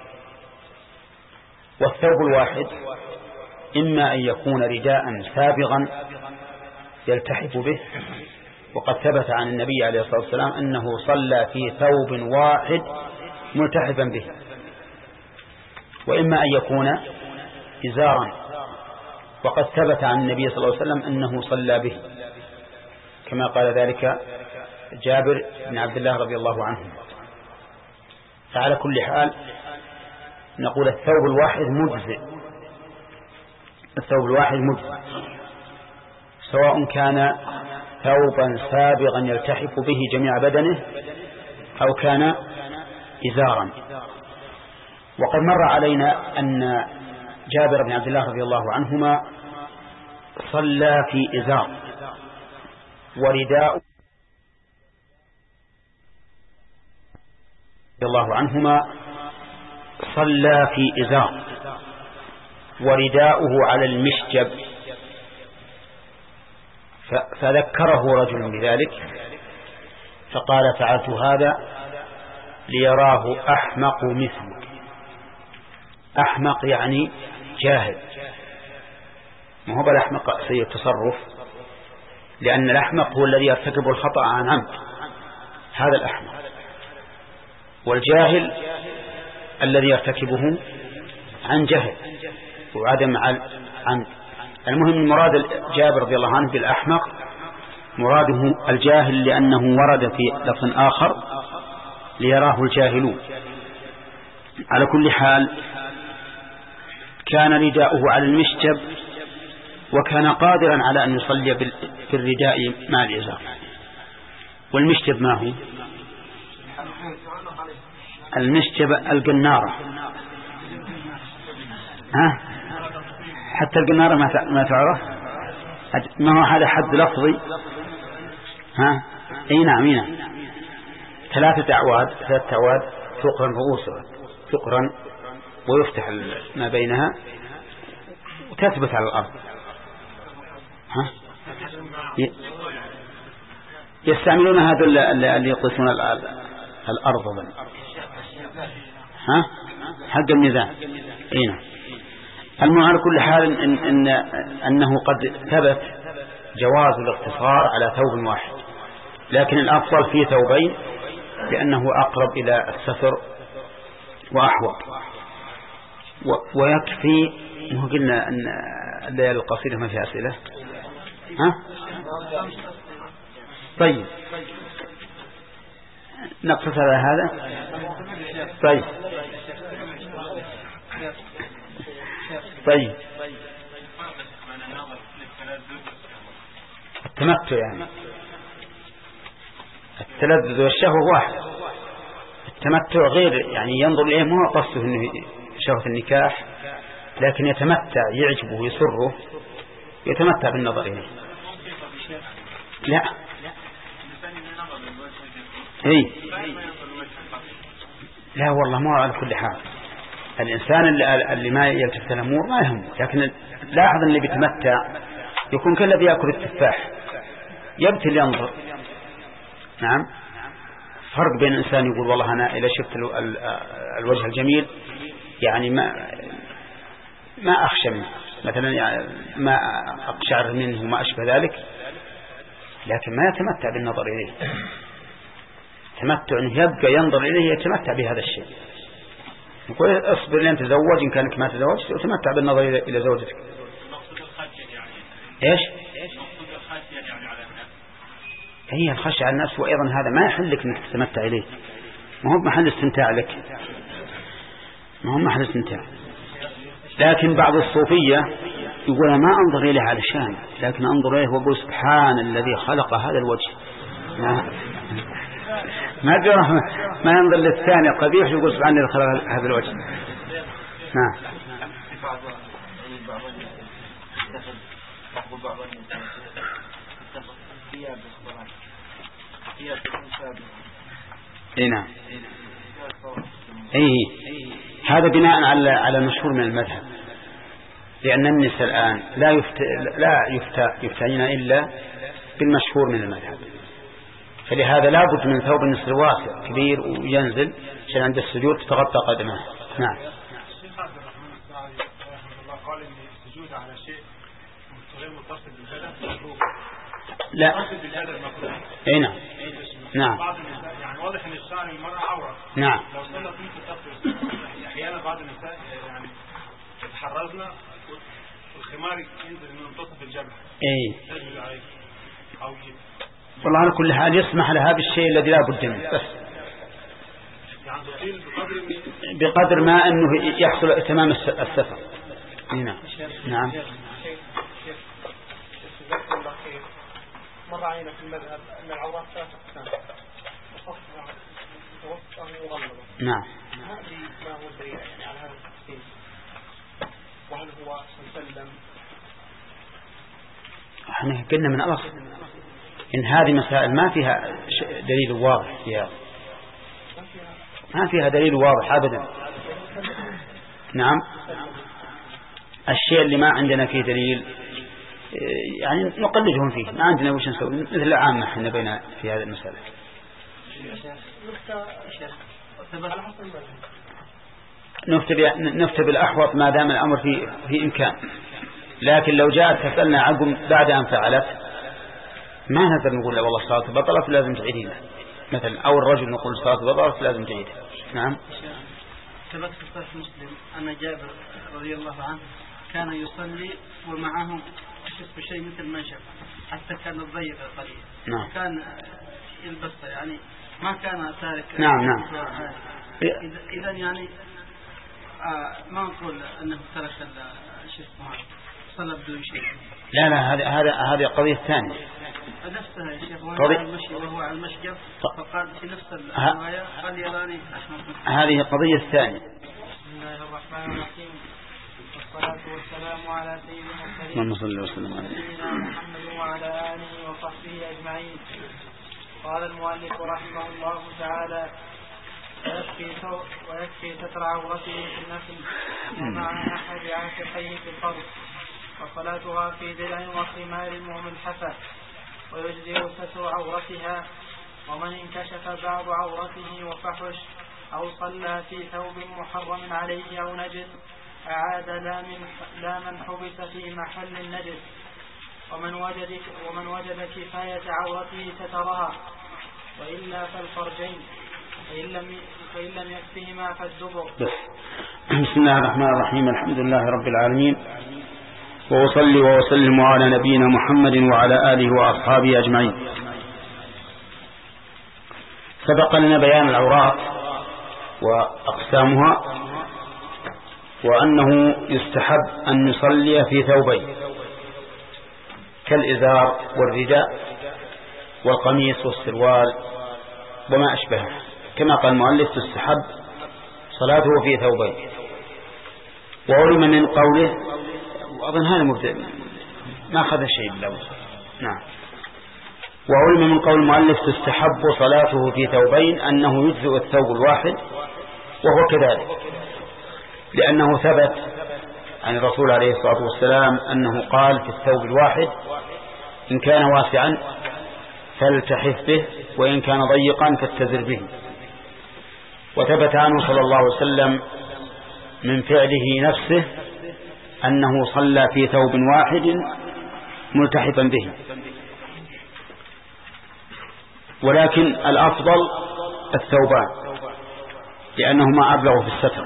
والثوب الواحد إما أن يكون رداء سابغا يلتحف به، وقد ثبت عن النبي عليه الصلاة والسلام أنه صلى في ثوب واحد ملتحفا به، وإما أن يكون إزارا، وقد ثبت عن النبي صلى الله عليه وسلم أنه صلى به، كما قال ذلك جابر بن عبد الله رضي الله عنه. فعلى كل حال نقول الثوب الواحد مجزئ، الثوب الواحد مجزئ، سواء كان ثوبا سابغا يلتحف به جميع بدنه أو كان إزارا. وقد مر علينا أن جابر بن عبد الله رضي الله عنهما صلى في إزار ورداء رضي الله عنهما صلى في إزار ورداؤه على المشجب، فذكره رجل بذلك فقال فعلت هذا ليراه أحمق مثلك. أحمق يعني جاهل، ما هو بالأحمق سيء التصرف، لأن الأحمق هو الذي يرتكب الخطأ عن عمد، هذا الأحمق. والجاهل الذي يرتكبه عن جهل وعدم عن. المهم المراد جابر رضي الله عنه بالأحمق مراده الجاهل، لأنه ورد في لفظ آخر ليراه الجاهلون. على كل حال كان رداؤه على المشجب، وكان قادرا على أن يصلي بالرداء مع الإزار. والمشجب ما هو؟ المشجب القنارة، ها حتى القنارة ما تعرف، ما هو هذا حد لفظي ها اي نعم اي نعم ثلاثة أعواد ثلاثة أعواد تقرن رؤوسها تقرن ويفتح ما بينها وتثبت على الأرض. ها يستعملون هذا اللي يقيسون الأرض ظن. ها حق الميزان. اي نعم. المهم على كل حال إن إن أنه قد ثبت جواز الاقتصار على ثوب واحد، لكن الأفضل في ثوبين لأنه أقرب إلى الستر وأحوط. ويكفي مو قلنا أن الليالي القصيرة ما فيها أسئلة. ها طيب نقصد على هذا. طيب طيب التمتع يعني التلذذ والشهوة واحد. التمتع غير يعني ينظر إليه مو قصده إنه شهوة النكاح، لكن يتمتع يعجبه يسره يتمتع بالنظر إليه. لا اي لا والله ما على كل حال الإنسان اللي, اللي ما يلتفت الأمور ما يهم، لكن لاحظ اللي بيتمتع يكون كالذي يأكل التفاح يبتل ينظر. نعم فرق بين إنسان يقول والله أنا إذا شفت الوجه الجميل يعني ما ما أخشى منه مثلا يعني ما أقشعر منه وما أشبه ذلك، لكن ما يتمتع بالنظر إليه. تمتع أنه يبقى ينظر إليه يتمتع بهذا الشيء. يقول اصبر لين تزوج إن كانك ما تزوجت وتمتع بالنظر إلى زوجتك. إيش هي الخشية على النفس، وأيضا هذا ما يحلك أنك تتمتع إليه، ما هو محل استمتاع لك، ما هو محل استمتاع. لكن بعض الصوفية يقول ما أنظر إليه علشان، لكن أنظر إليه وأقول سبحان الذي خلق هذا الوجه. ما ما ينظر للثاني قبيح يقول سبحان الذي خلق هذا الوجه. نعم اي نعم اي هذا بناء على على المشهور من المذهب، لأن النساء الآن لا يفت لا يفتى يفتين إلا بالمشهور من المذهب، فلهذا لا بد من ثوب النسر واسع كبير وينزل عشان عند السجود تتغطى قدمه. نعم قال ان السجود على شيء غير متصل بالبدن لا اي نعم نعم يعني واضح ان الشعر المرأة عورة. نعم لو صلت ممكن تغطي احيانا بعض النساء يعني يتحرزنا والخمار ينزل من منتصف الجبهة. اي او والله على كل حال يسمح لهذا الشيء الذي لا بد منه، بس يعني بقدر بقدر ما انه يحصل تمام السفر. نعم نعم مر علينا في المذهب أن العورات ثلاث أقسام، متوسطة ومغلظة. نعم. هذه ما هو الدليل يعني على هذا التقسيم؟ وهل هو سلم؟ احنا قلنا من الأصل إن هذه مسائل ما فيها دليل واضح فيها، ما فيها دليل واضح أبدا. نعم الشيء اللي ما عندنا فيه دليل يعني نقلدهم فيه، ما عندنا وش نسوي مثل العامة احنا بين في هذه المسألة. نفتي بالأحوط ما دام الأمر في في إمكان، لكن لو جاءت تسألنا عقب بعد أن فعلت ما نقدر نقول له والله صلاة بطلت لازم تعيدينها مثلا، أو الرجل نقول صلاة بطلت لازم تعيدها. نعم ثبت في صحيح مسلم أن جابر رضي الله عنه كان يصلي ومعه شيء مثل منشف حتى كان ضيق قليل. نعم. كان يلبسها يعني ما كان تارك. نعم نعم. إذا يعني آه ما نقول أنه ترك الشيء صلى بدون شيء. لا لا هذا هذا هذه قضية ثانية. نفسها يا شيخ وهو على المشي وهو على المشجر فقال في نفس الرواية قال يراني هذه قضية ثانية. بسم الله الرحمن الرحيم والصلاة والسلام على سيدنا اللهم صل وسلم على سيدنا محمد وعلى آله وصحبه أجمعين. قال المؤلف رحمه الله تعالى: ويكفي, ويكفي ستر عورته في النفل ومع أحد عاتقيه في الفرض، وصلاتها في درع وخمار مملحفة، ويجزئ ستر عورتها. ومن انكشف بعض عورته وفحش أو صلى في ثوب محرم عليه أو نجس أعاد لا من, لا من حبس في محل النجس. ومن وجد, ومن وجد كفاية عورته سترها، وإلا فالفرجين، فإن لم, فإن لم يكفهما فالدبر. بسم الله الرحمن الرحيم. الحمد لله رب العالمين، وأصلي وأسلم على نبينا محمد وعلى آله وأصحابه أجمعين. سبق لنا بيان العورات وأقسامها، وأنه يستحب أن نصلي في ثوبين كالإزار والرداء والقميص والسروال وما أشبهه، كما قال المؤلف تستحب صلاته في ثوبين. وعلم من قوله، وأظن هذا مبدأ ما أخذ شيء بالله. نعم. وعلم من قول المؤلف تستحب صلاته في ثوبين أنه يجزئ الثوب الواحد، وهو كذلك، لأنه ثبت عن الرسول عليه الصلاة والسلام أنه قال في الثوب الواحد: إن كان واسعا فالتحف به، وإن كان ضيقا فاتزر به. وثبت عنه صلى الله عليه وسلم من فعله نفسه أنه صلى في ثوب واحد ملتحفا به. ولكن الأفضل الثوبان، لأنهما أبلغ في الستر،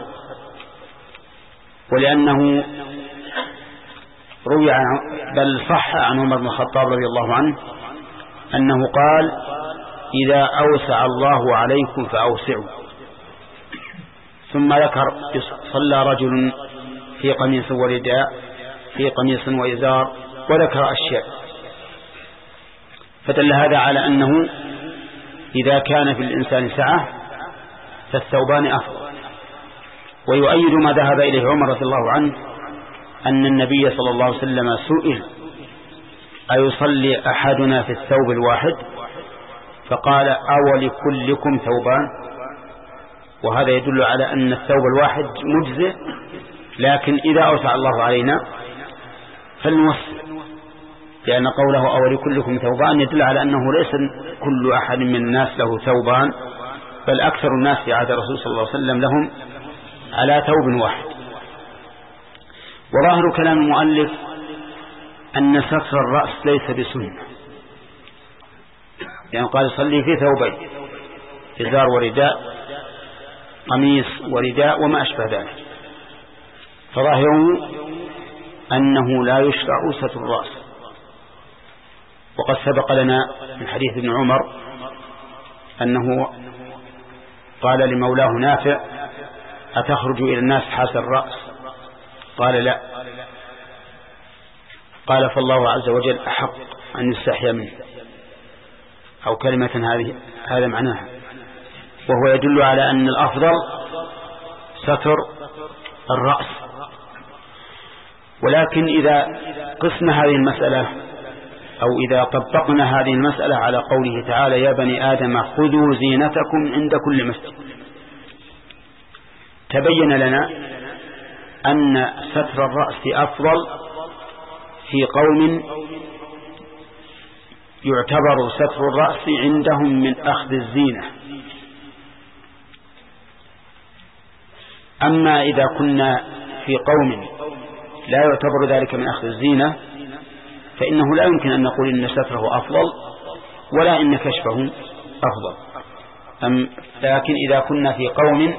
ولأنه روي عن بل صح عن عمر بن الخطاب رضي الله عنه أنه قال: إذا أوسع الله عليكم فأوسعوا. ثم ذكر: صلى رجل في قميص ورداء، في قميص وإزار، وذكر أشياء. فدل هذا على أنه إذا كان في الإنسان سعة فالثوبان أفضل. ويؤيد ما ذهب إليه عمر رضي الله عنه أن النبي صلى الله عليه وسلم سئل: أيصلي أحدنا في الثوب الواحد؟ فقال: أول كلكم ثوبان. وهذا يدل على أن الثوب الواحد مجزئ، لكن إذا أوسع الله علينا فلنوسع، لأن قوله أول كلكم ثوبان يدل على أنه ليس كل أحد من الناس له ثوبان، بل أكثر الناس في عهد الرسول صلى الله عليه وسلم لهم على ثوب واحد. وظاهر كلام المؤلف أن ستر الرأس ليس بسنة، يعني قال: صلي في ثوبين، إزار ورداء، قميص ورداء وما أشبه ذلك. فظاهره أنه لا يشرع ستر الرأس. وقد سبق لنا من حديث ابن عمر أنه قال لمولاه نافع: أتخرج إلى الناس حاس الرأس؟ قال: لا. قال: فالله عز وجل أحق أن يستحيا منه، أو كلمة هذه هذا معناها. وهو يدل على أن الأفضل ستر الرأس. ولكن إذا قسنا هذه المسألة، أو إذا طبقنا هذه المسألة على قوله تعالى: يا بني آدم خذوا زينتكم عند كل مسجد، تبين لنا أن ستر الرأس أفضل في قوم يعتبر ستر الرأس عندهم من أخذ الزينة. أما إذا كنا في قوم لا يعتبر ذلك من أخذ الزينة فإنه لا يمكن أن نقول إن ستره أفضل ولا إن كشفه أفضل. أم لكن إذا كنا في قوم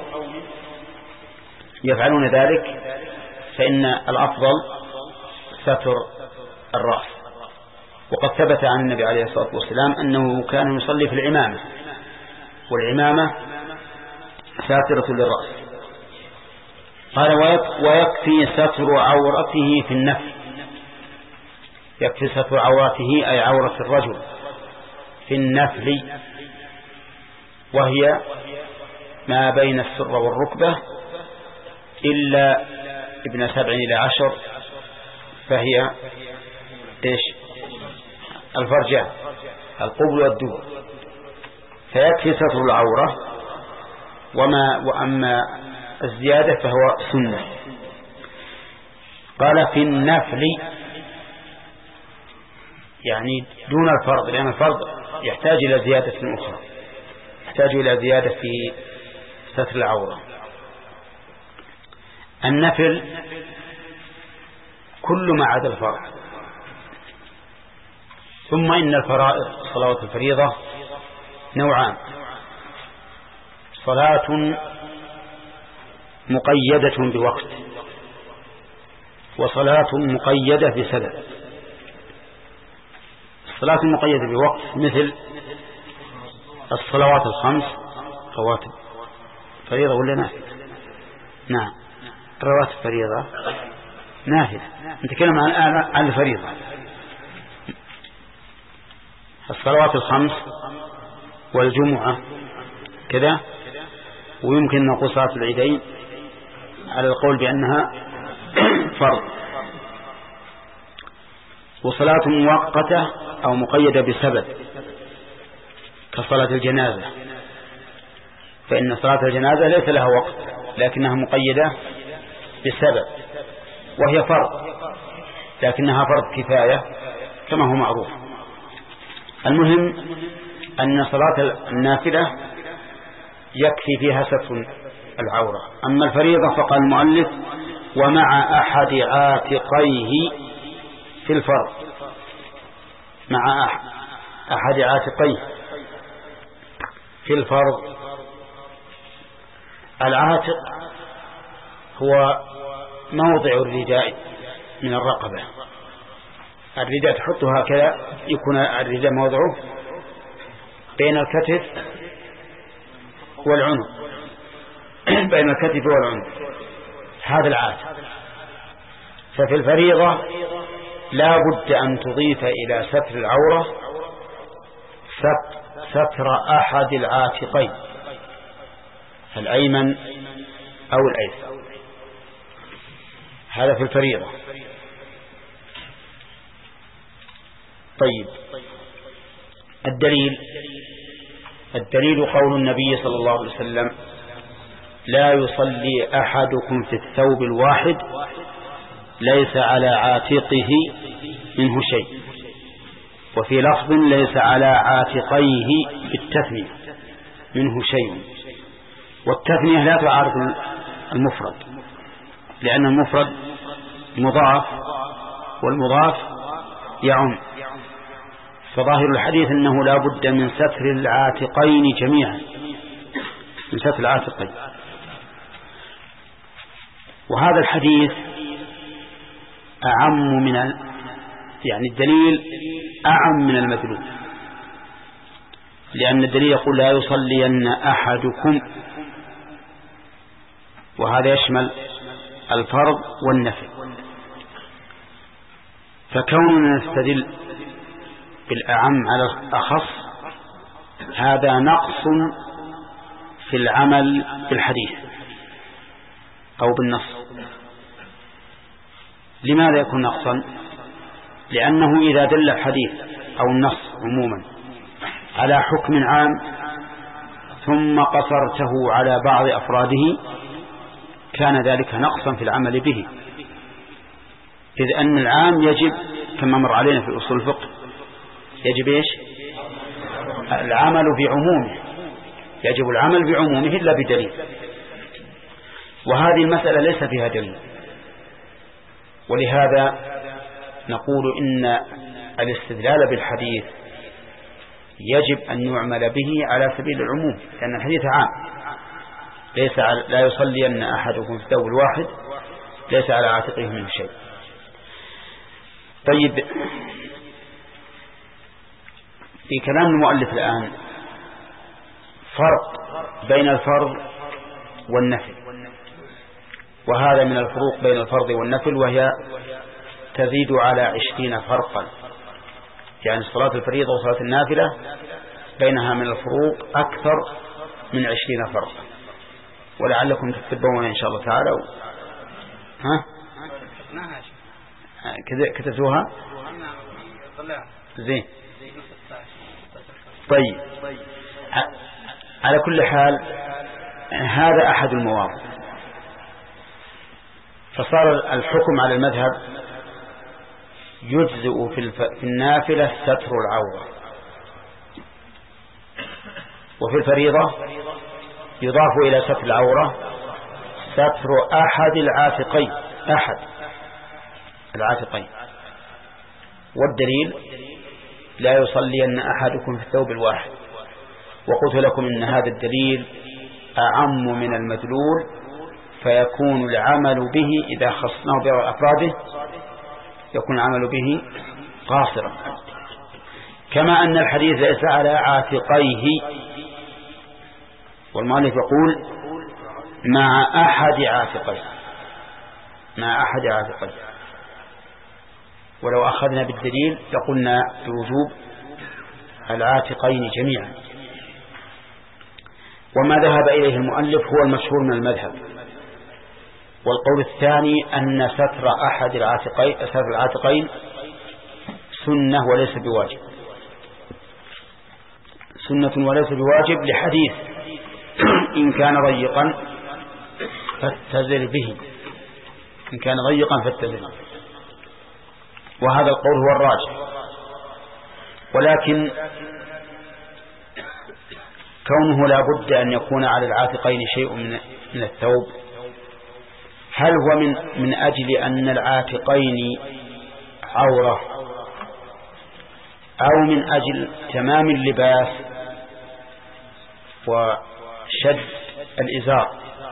يفعلون ذلك فإن الأفضل ستر الرأس. وقد ثبت عن النبي عليه الصلاة والسلام أنه كان يصلي في العمامة، والعمامة ساترة للرأس. قال: ويكفي ستر عورته في النفل. يكفي ستر عورته أي عورة الرجل في النفل، وهي ما بين السر والركبة إلا ابن سبع إلى عشر، فهي إيش؟ الفرجان القبل والدبر، فيكفي ستر العورة، وما وأما الزيادة فهو سنة. قال في النفل يعني دون الفرض، لأن الفرض يحتاج إلى زيادة أخرى، يحتاج إلى زيادة في ستر العورة. النفل كل ما عدا الفرض. ثم إن الفرائض صلوات الفريضة نوعان: صلاة مقيدة بوقت، وصلاة مقيدة بسبب. الصلاة المقيدة بوقت مثل الصلوات الخمس رواتب فريضة ولا نافلة؟ نعم، رواتب فريضة نافلة. نتكلم عن عن الفريضة. الصلوات الخمس والجمعة كذا، ويمكن نقول صلاة العيدين على القول بأنها فرض. وصلاة مؤقتة أو مقيدة بسبب كصلاة الجنازة، فإن صلاة الجنازة ليس لها وقت لكنها مقيدة بسبب، وهي فرض لكنها فرض كفاية كما هو معروف. المهم أن صلاة النافلة يكفي فيها ستر العورة. أما الفريضة فقال المؤلف: ومع أحد عاتقيه في الفرض، مع أحد عاتقيه في الفرض. العاتق هو موضع الرداء من الرقبة. الرداء تحطها هكذا، يكون الرداء موضعه بين الكتف والعنق، بين الكتف والعنق، هذا العاتق. ففي الفريضة لا بد أن تضيف إلى ستر العورة ستر أحد العاتقين، الأيمن أو الأيسر، هذا في الفريضة. طيب، الدليل الدليل قول النبي صلى الله عليه وسلم: لا يصلي أحدكم في الثوب الواحد ليس على عاتقه منه شيء، وفي لفظ: ليس على عاتقيه بالتثنية منه شيء. والتثنية لا تعارض المفرد، لأن المفرد مضاف والمضاف يعم. فظاهر الحديث أنه لا بد من ستر العاتقين جميعا، من ستر العاتقين. وهذا الحديث أعم من ال... يعني الدليل أعم من المدلول، لأن الدليل يقول: لا يصلين أحدكم، وهذا يشمل الفرض والنفل. فكوننا نستدل بالأعم على الأخص هذا نقص في العمل بالحديث أو بالنص. لماذا يكون نقصا؟ لأنه إذا دل الحديث أو النص عموما على حكم عام ثم قصرته على بعض أفراده كان ذلك نقصا في العمل به، إذ أن العام يجب كما مر علينا في أصول الفقه يجب إيش؟ العمل بعمومه، يجب العمل بعمومه إلا بدليل. وهذه المسألة ليس فيها دليل، ولهذا نقول إن الاستدلال بالحديث يجب أن يعمل به على سبيل العموم، لأن الحديث عام: ليس على لا يصلين أحدكم في الثوب الواحد ليس على عاتقه منه شيء. طيب، في كلام المؤلف الآن فرق بين الفرض والنفل، وهذا من الفروق بين الفرض والنفل، وهي تزيد على عشرين فرقا. يعني صلاة الفريضة وصلاة النافلة بينها من الفروق أكثر من عشرين فرقا، ولعلكم تتبعون إن شاء الله تعالى. ها كذا كتبتوها زين؟ طيب على كل حال هذا أحد المواضع، فصار الحكم على المذهب يجزئ في النافلة ستر العورة، وفي الفريضة يضاف إلى ستر العورة ستر أحد العاتقين أحد العاتقين. والدليل لا يصلين أحدكم في الثوب الواحد، وقلت لكم إن هذا الدليل أعم من المدلول، فيكون العمل به إذا خصناه بأفراده يكون العمل به قاصرا. كما أن الحديث ليس على عاتقيه، والمؤلف يقول مع أحد عاتقيه مع أحد عاتقيه ولو أخذنا بالدليل لقلنا بوجوب العاتقين جميعا. وما ذهب إليه المؤلف هو المشهور من المذهب. والقول الثاني أن ستر أحد العاتقين ستر العاتقين سنة وليس بواجب، سنة وليس بواجب لحديث إن كان ضيقا فاتزر به إن كان ضيقا فاتزر، وهذا القول هو الراجح. ولكن كونه لا بد أن يكون على العاتقين شيء من الثوب، هل هو من من أجل أن العاتقين عورة، أو من أجل تمام اللباس وشد الإزار؟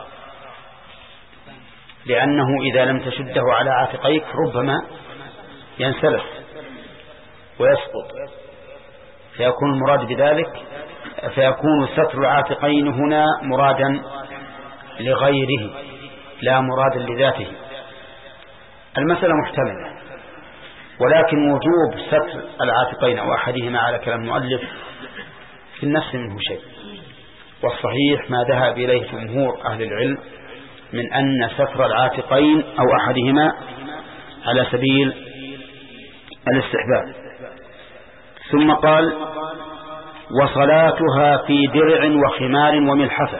لأنه إذا لم تشده على عاتقيك ربما ينسلخ ويسقط، فيكون المراد بذلك فيكون ستر العاتقين هنا مرادا لغيره لا مرادا لذاته. المسألة محتملة، ولكن وجوب ستر العاتقين أو أحدهما على كلام المؤلف في النفس منه شيء، والصحيح ما ذهب إليه جمهور أهل العلم من أن ستر العاتقين أو أحدهما على سبيل الاستحباب. ثم قال وصلاتها في درع وخمار وملحفة.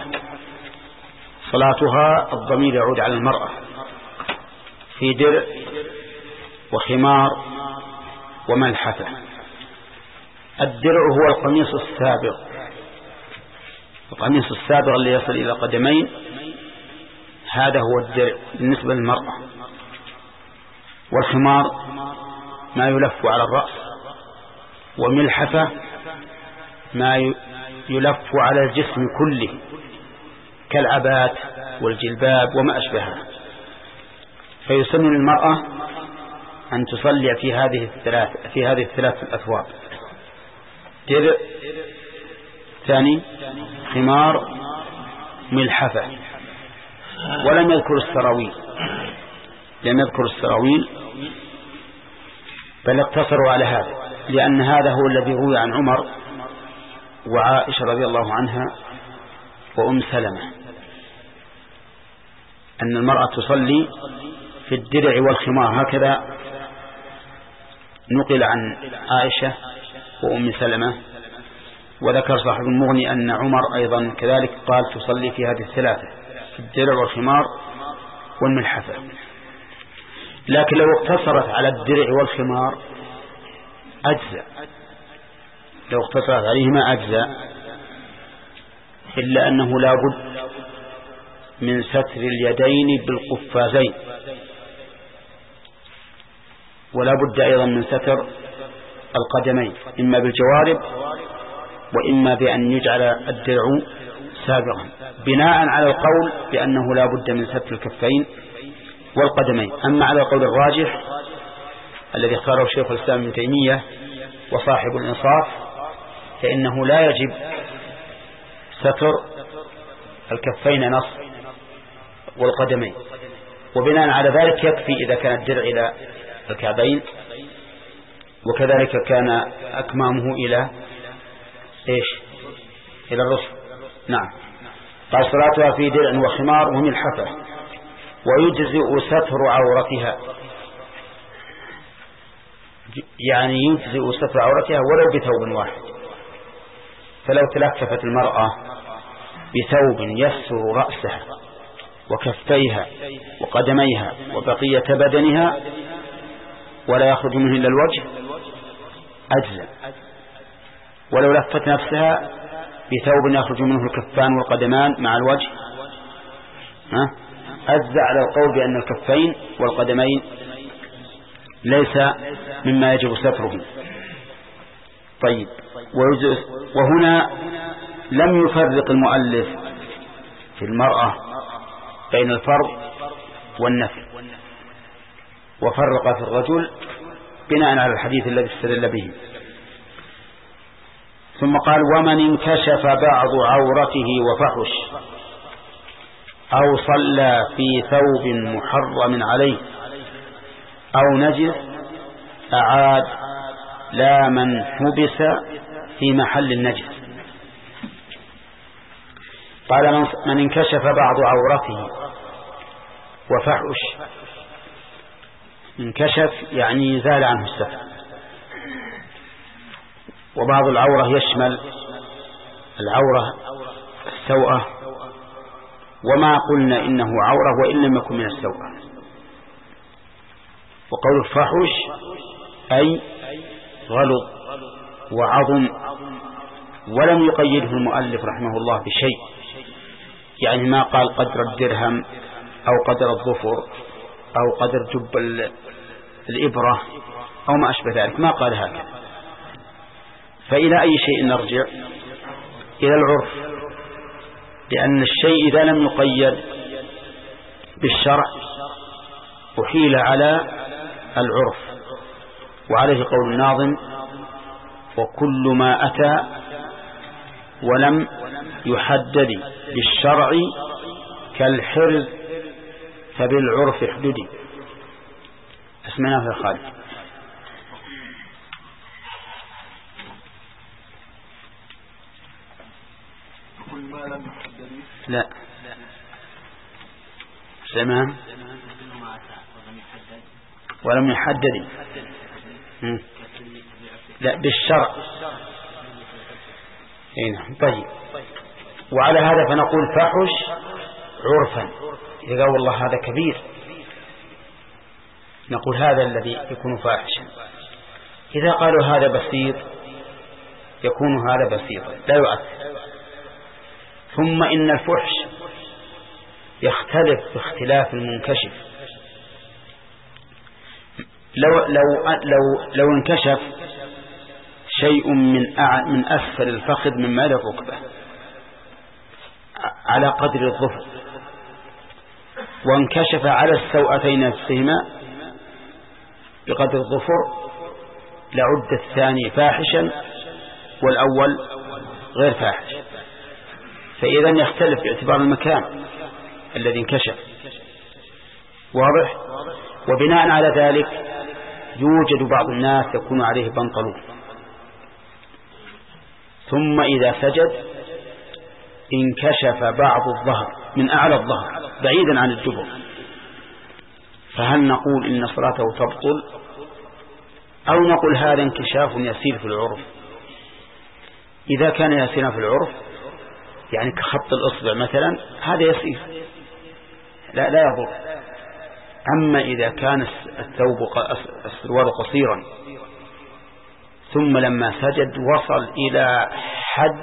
صلاتها الضمير يعود على المرأة، في درع وخمار وملحفة. الدرع هو القميص السابغ، القميص السابغ اللي يصل إلى قدمين، هذا هو الدرع بالنسبة للمرأة. والخمار ما يلف على الرأس، وملحفة ما يلف على الجسم كله كالعبات والجلباب وما أشبهها. فيسن للمرأة أن تصلي في هذه الثلاث في هذه الثلاث الأثواب: درع، ثاني خمار، ملحفة. ولم يذكر السراويل، لم يذكر السراويل بل اقتصروا على هذا، لأن هذا هو الذي روي عن عمر وعائشة رضي الله عنها وأم سلمة أن المرأة تصلي في الدرع والخمار. هكذا نقل عن عائشة وأم سلمة. وذكر صاحب المغني أن عمر أيضا كذلك قال تصلي في هذه الثلاثة: في الدرع والخمار والملحفة. لكن لو اقتصرت على الدرع والخمار أجزاء، لو اقتصرت عليهما أجزاء، إلا أنه لا بد من ستر اليدين بالقفازين، ولا بد أيضا من ستر القدمين، إما بالجوارب وإما بأن يجعل الدرع سابغا، بناء على القول بأنه لا بد من ستر الكفين والقدمين. أما على القول الراجح الذي اختاره شيخ الإسلام ابن تيمية وصاحب الإنصاف، فإنه لا يجب ستر الكفين نص والقدمين، وبناء على ذلك يكفي إذا كان الدرع إلى الكعبين، وكذلك كان أكمامه إلى إيش؟ إلى الرسل. نعم. قال صلاتها في درع وخمار وملحفة، ويجزئ ستر عورتها، يعني يجزئ ستر عورتها ولو بثوب واحد، فلو تلكفت المرأة بثوب يستر رأسها وكفيها وقدميها وبقية بدنها ولا يخرج منه إلا الوجه أجزاء، ولو لفت نفسها بثوب يخرج منه الكفان والقدمان مع الوجه أجزاء، على القول بأن الكفين والقدمين ليس مما يجب ستره. طيب، وهنا لم يفرق المؤلف في المرأة بين الفرض والنفل، وفرق في الرجل بناء على الحديث الذي استدل به. ثم قال: ومن انكشف بعض عورته وفحش أو صلى في ثوب محرم عليه أو نجس أعاد لا من حبس في محل النجس. قال: من انكشف بعض عورته وفحش، انكشف يعني زال عنه الستر، وبعض العورة يشمل العورة السوءة، وما قلنا إنه عورة وإن لم يكن من السوءة. وقول الفحش أي غلظ وعظم، ولم يقيده المؤلف رحمه الله بشيء، يعني ما قال قدر الدرهم أو قدر الظفر أو قدر جب الإبرة أو ما أشبه ذلك، ما قال هذا. فإلى أي شيء نرجع؟ إلى العرف، لأن الشيء إذا لم يقيد بالشرع أحيل على العرف. وعليه قول الناظم: وكل ما أتى ولم يحدد بالشرع كالحرز فبالعرف احددي. اسمنا في خالد. لا سمع ولم يحدد، لا بالشرع. طيب، وعلى هذا فنقول فحش عرفا. إذا قال والله هذا كبير نقول هذا الذي يكون فاحشا. إذا قالوا هذا بسيط يكون هذا بسيطا لا يؤثر. ثم إن الفحش يختلف باختلاف المنكشف. لو, لو, لو, لو انكشف شيء من, أع... من أسفل الفخذ من مال الركبة على قدر الظفر، وانكشف على السوأتين نفسهما بقدر الظفر، لعد الثاني فاحشا والأول غير فاحش. فإذا يختلف باعتبار المكان الذي انكشف. واضح؟ وبناء على ذلك يوجد بعض الناس يكون عليه بنطلون، ثم إذا سجد انكشف بعض الظهر من أعلى الظهر بعيدا عن الدبر، فهل نقول إن صلاته تبطل أو نقول هذا انكشاف يسير في العرف؟ إذا كان يسير في العرف يعني كخط الأصبع مثلا هذا يسير لا لا يضر. أما إذا كان الثوب السروال قصيرا ثم لما سجد وصل إلى حد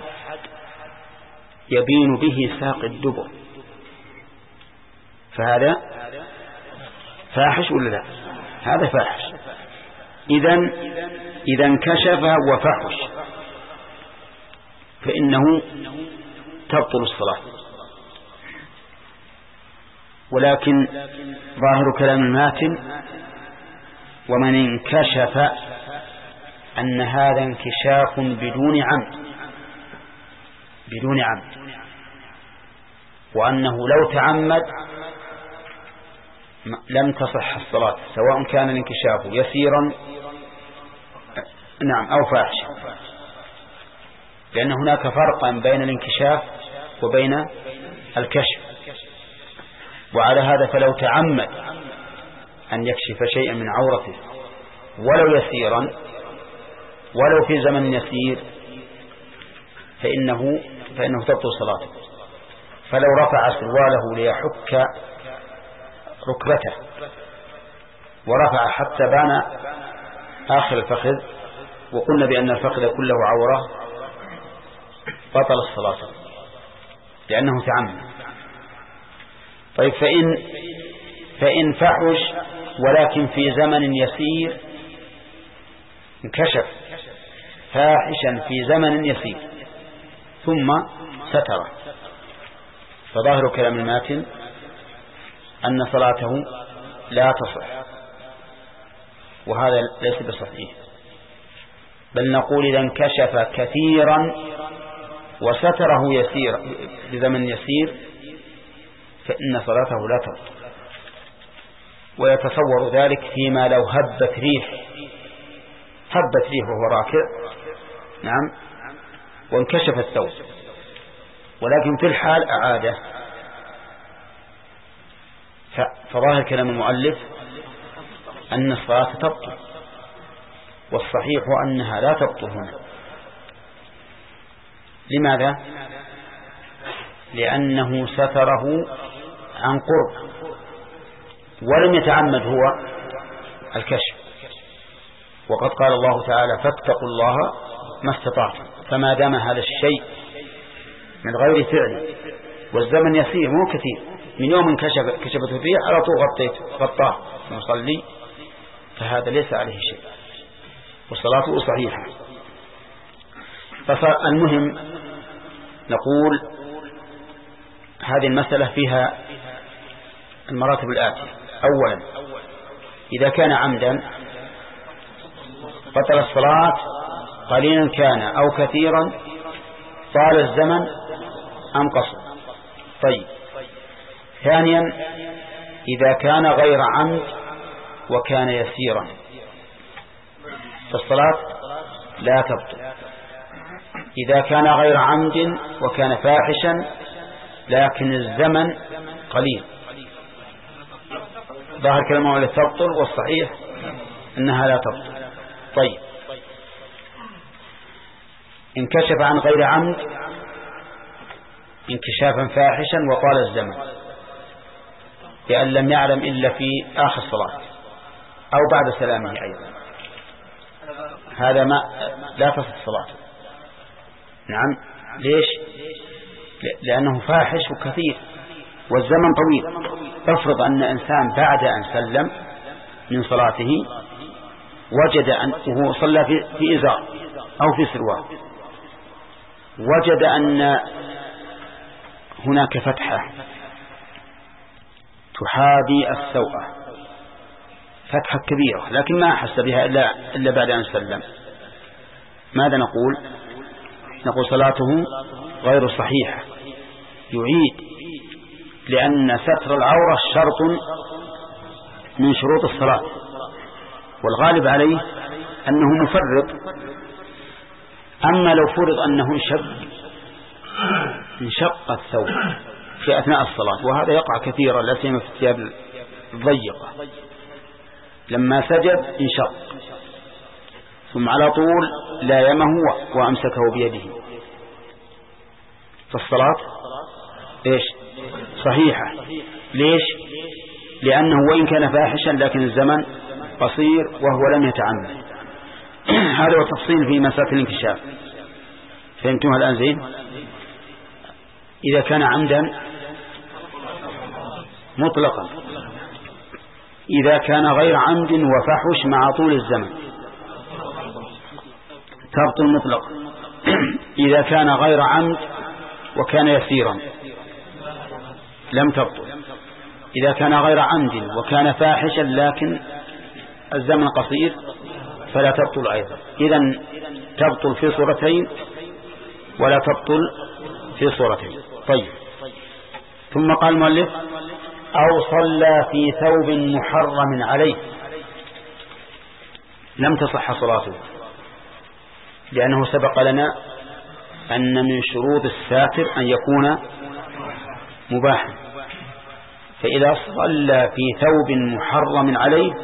يبين به ساق الدبر فهذا فاحش ولا لا؟ هذا فاحش. إذن إذا انكشف وفحش فإنه تبطل الصلاة. ولكن ظاهر كلام الماتن ومن انكشف أن هذا انكشاف بدون عمد بدون عمد وأنه لو تعمد لم تصح الصلاة سواء كان الانكشاف يسيرا نعم أو فاحشا، لأن هناك فرقا بين الانكشاف وبين الكشف. وعلى هذا فلو تعمد أن يكشف شيئا من عورته ولو يسيرا ولو في زمن يسير فإنه, فإنه تبطل صلاته. فلو رفع سرواله ليحك ركبته ورفع حتى بان آخر الفخذ وقلنا بأن الفخذ كله عورة بطل الصلاة لأنه تعمد. طيب فإن, فإن فحش ولكن في زمن يسير، انكشف فاحشا في زمن يسير ثم ستره، فظاهر كلام الماتن أن صلاته لا تصح، وهذا ليس بصحيح، بل نقول إذا انكشف كثيرا وستره يسير بزمن يسير فإن صلاته لا تبطل. ويتصور ذلك فيما لو هبت ريح هبت ريح وهو راكع، نعم، وانكشف الثوب، ولكن في الحال أعاده، فظاهر كلام المؤلف أن الصلاة تبطل، والصحيح أنها لا تبطل هنا. لماذا؟ لأنه ستره عن قرب ولم يتعمد هو الكشف، وقد قال الله تعالى فاتقوا الله ما استطعتم، فما دام هذا الشيء من غير فعل والزمن يسير مو كثير، من يوم كشف كشفت الريح على طول غطيته غطاه المصلي، فهذا ليس عليه شيء وصلاته صحيحة. فالمهم نقول هذه المسألة فيها المراتب الآتية: أولا إذا كان عمدا بطل الصلاة قليلا كان أو كثيرا، طال الزمن أم قصر. طيب ثانيا إذا كان غير عمد وكان يسيرا فالصلاة لا تبطل. إذا كان غير عمد وكان فاحشا لكن الزمن قليل، ظاهر كلمة لا تبطل، والصحيح أنها لا تبطل. طيب انكشف عن غير عمد انكشافا فاحشا وطال الزمن بأن لم يعلم إلا في آخر الصلاة أو بعد سلامه أيضا، هذا ما لا تصح صلاته. نعم، ليش؟ لأنه فاحش وكثير والزمن طويل. افرض أن إنسان بعد أن سلم من صلاته وجد أنه صلى في إزار أو في سروال، وجد أن هناك فتحة تحاذي السوءة، فتحة كبيرة، لكن ما أحس بها إلا, إلا بعد أن سلم. ماذا نقول؟ نقول صلاته غير صحيحة، يعيد، لأن ستر العورة شرط من شروط الصلاة، والغالب عليه أنه مفرط. أما لو فرض أنه انشق انشق الثوب في أثناء الصلاة، وهذا يقع كثيرا لا سيما في الثياب الضيقة، لما سجد انشق ثم على طول لايمه وأمسكه بيده، فالصلاة إيش؟ صحيحة. ليش؟ لأنه وإن كان فاحشا لكن الزمن قصير وهو لم يتعمد. هذا هو تفصيل في مسألة الانكشاف. فهمتمها الآن زين؟ إذا كان عمدا مطلقا، إذا كان غير عمد وفحش مع طول الزمن تبطل مطلقا. إذا كان غير عمد وكان يسيرا لم تبطل. إذا كان غير عمد وكان فاحشا لكن الزمن قصير فلا تبطل أيضا. إذن تبطل في صورتين ولا تبطل في صورتين. طيب، ثم قال المؤلف: أو صلى في ثوب محرم عليه، لم تصح صلاته، لأنه سبق لنا أن من شروط الساتر أن يكون مباحا، فإذا صلى في ثوب محرم عليه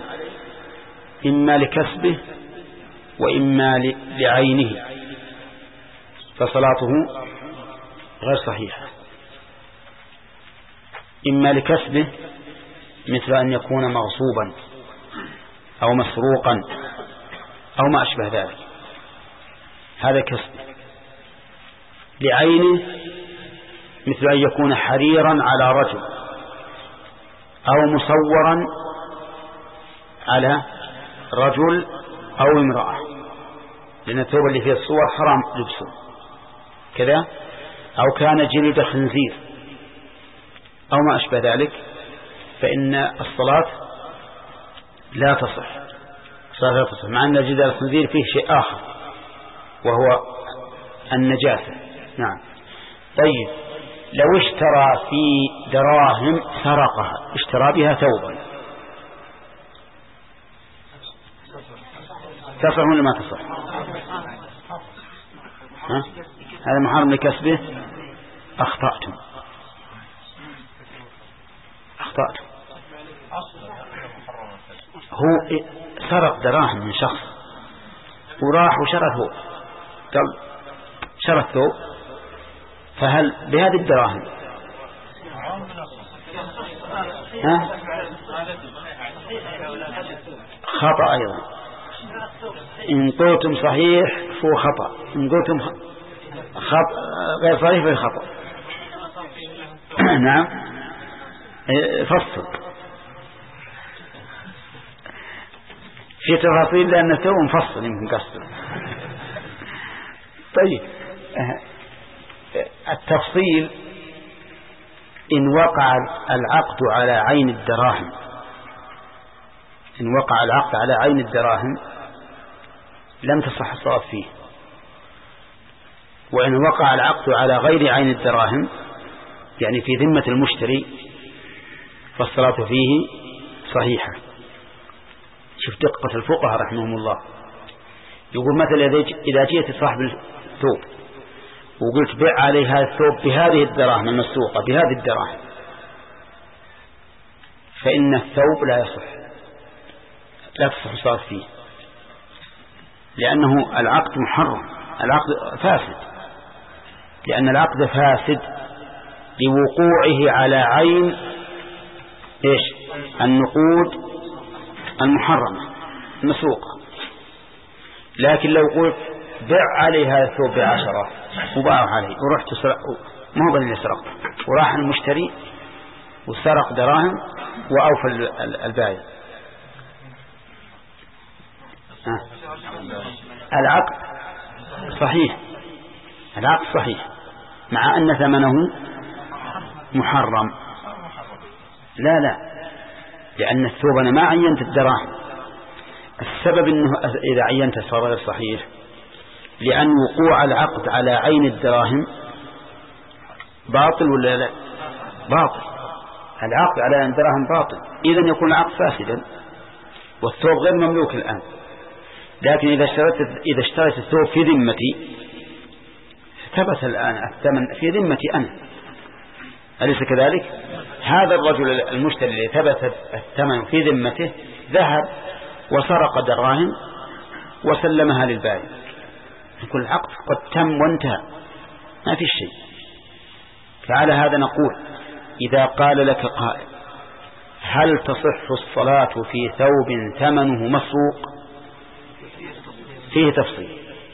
إما لكسبه وإما لعينه فصلاته غير صحيحة، إما لكسبه مثل أن يكون مغصوبا أو مسروقا أو ما أشبه ذلك، هذا كسب. لعينه مثل أن يكون حريرا على رجل أو مصورا على رجل أو امرأة، لأن الثوب اللي فيه الصور حرام لبسه كذا، أو كان جلد خنزير أو ما أشبه ذلك، فإن الصلاة لا تصح، الصلاة لا تصح، مع أن جلد الخنزير فيه شيء آخر وهو النجاسة. نعم. طيب لو اشترى في دراهم سرقها، اشترى بها ثوبا، تصح ولا ما تصح؟ ها؟ هذا محرم لكسبه. أخطأتم أخطأتم هو سرق دراهم من شخص وراح وشرى ثوب، قال شرى الثوب، فهل بهذه الدراهم ها؟ خطأ أيضا. إن قلتم صحيح فهو خطأ، إن قلتم خطأ غير صحيح فهو خطأ. نعم. فصل في تفاصيل لأن الثوب مفصل يمكن قصده. طيب التفصيل: إن وقع العقد على عين الدراهم إن وقع العقد على عين الدراهم لم تصح الصلاة فيه، وإن وقع العقد على غير عين الدراهم يعني في ذمة المشتري فالصلاة فيه صحيحة. شوف دقة الفقهاء رحمهم الله، يقول مثلا إذا جئت صاحب الثوب وقلت بيع عليه هذا الثوب بهذه الدراهم المسروقة بهذه الدراهم، فإن الثوب لا يصح، لا تصح الصلاة فيه، لأنه العقد محرم، العقد فاسد، لأن العقد فاسد لوقوعه على عين إيش؟ النقود المحرمة المسروقة. لكن لو قلت بيع عليه هذا الثوب بعشرة وباعه عليه ورحت سرق، ما هو بل اللي سرقت، وراح المشتري وسرق دراهم وأوفى البائع، العقد صحيح، العقد صحيح مع أن ثمنه محرم. لا لا لأن الثوب أنا ما عينت الدراهم، السبب أنه إذا عينت صار غير صحيح، لأن وقوع العقد على عين الدراهم باطل ولا لا؟ باطل، العقد على عين الدراهم باطل، إذن يكون العقد فاسدا والثوب غير مملوك الآن. لكن إذا اشتريت إذا اشتريت الثوب في ذمتي ثبت الآن الثمن في ذمتي أنا، أليس كذلك؟ هذا الرجل المشتري الذي ثبت الثمن في ذمته ذهب وسرق دراهم وسلمها للبائع، يكون العقد قد تم وانتهى، ما في شيء. فعلى هذا نقول: إذا قال لك قائل هل تصح الصلاة في ثوب ثمنه مسروق؟ فيه تفصيل.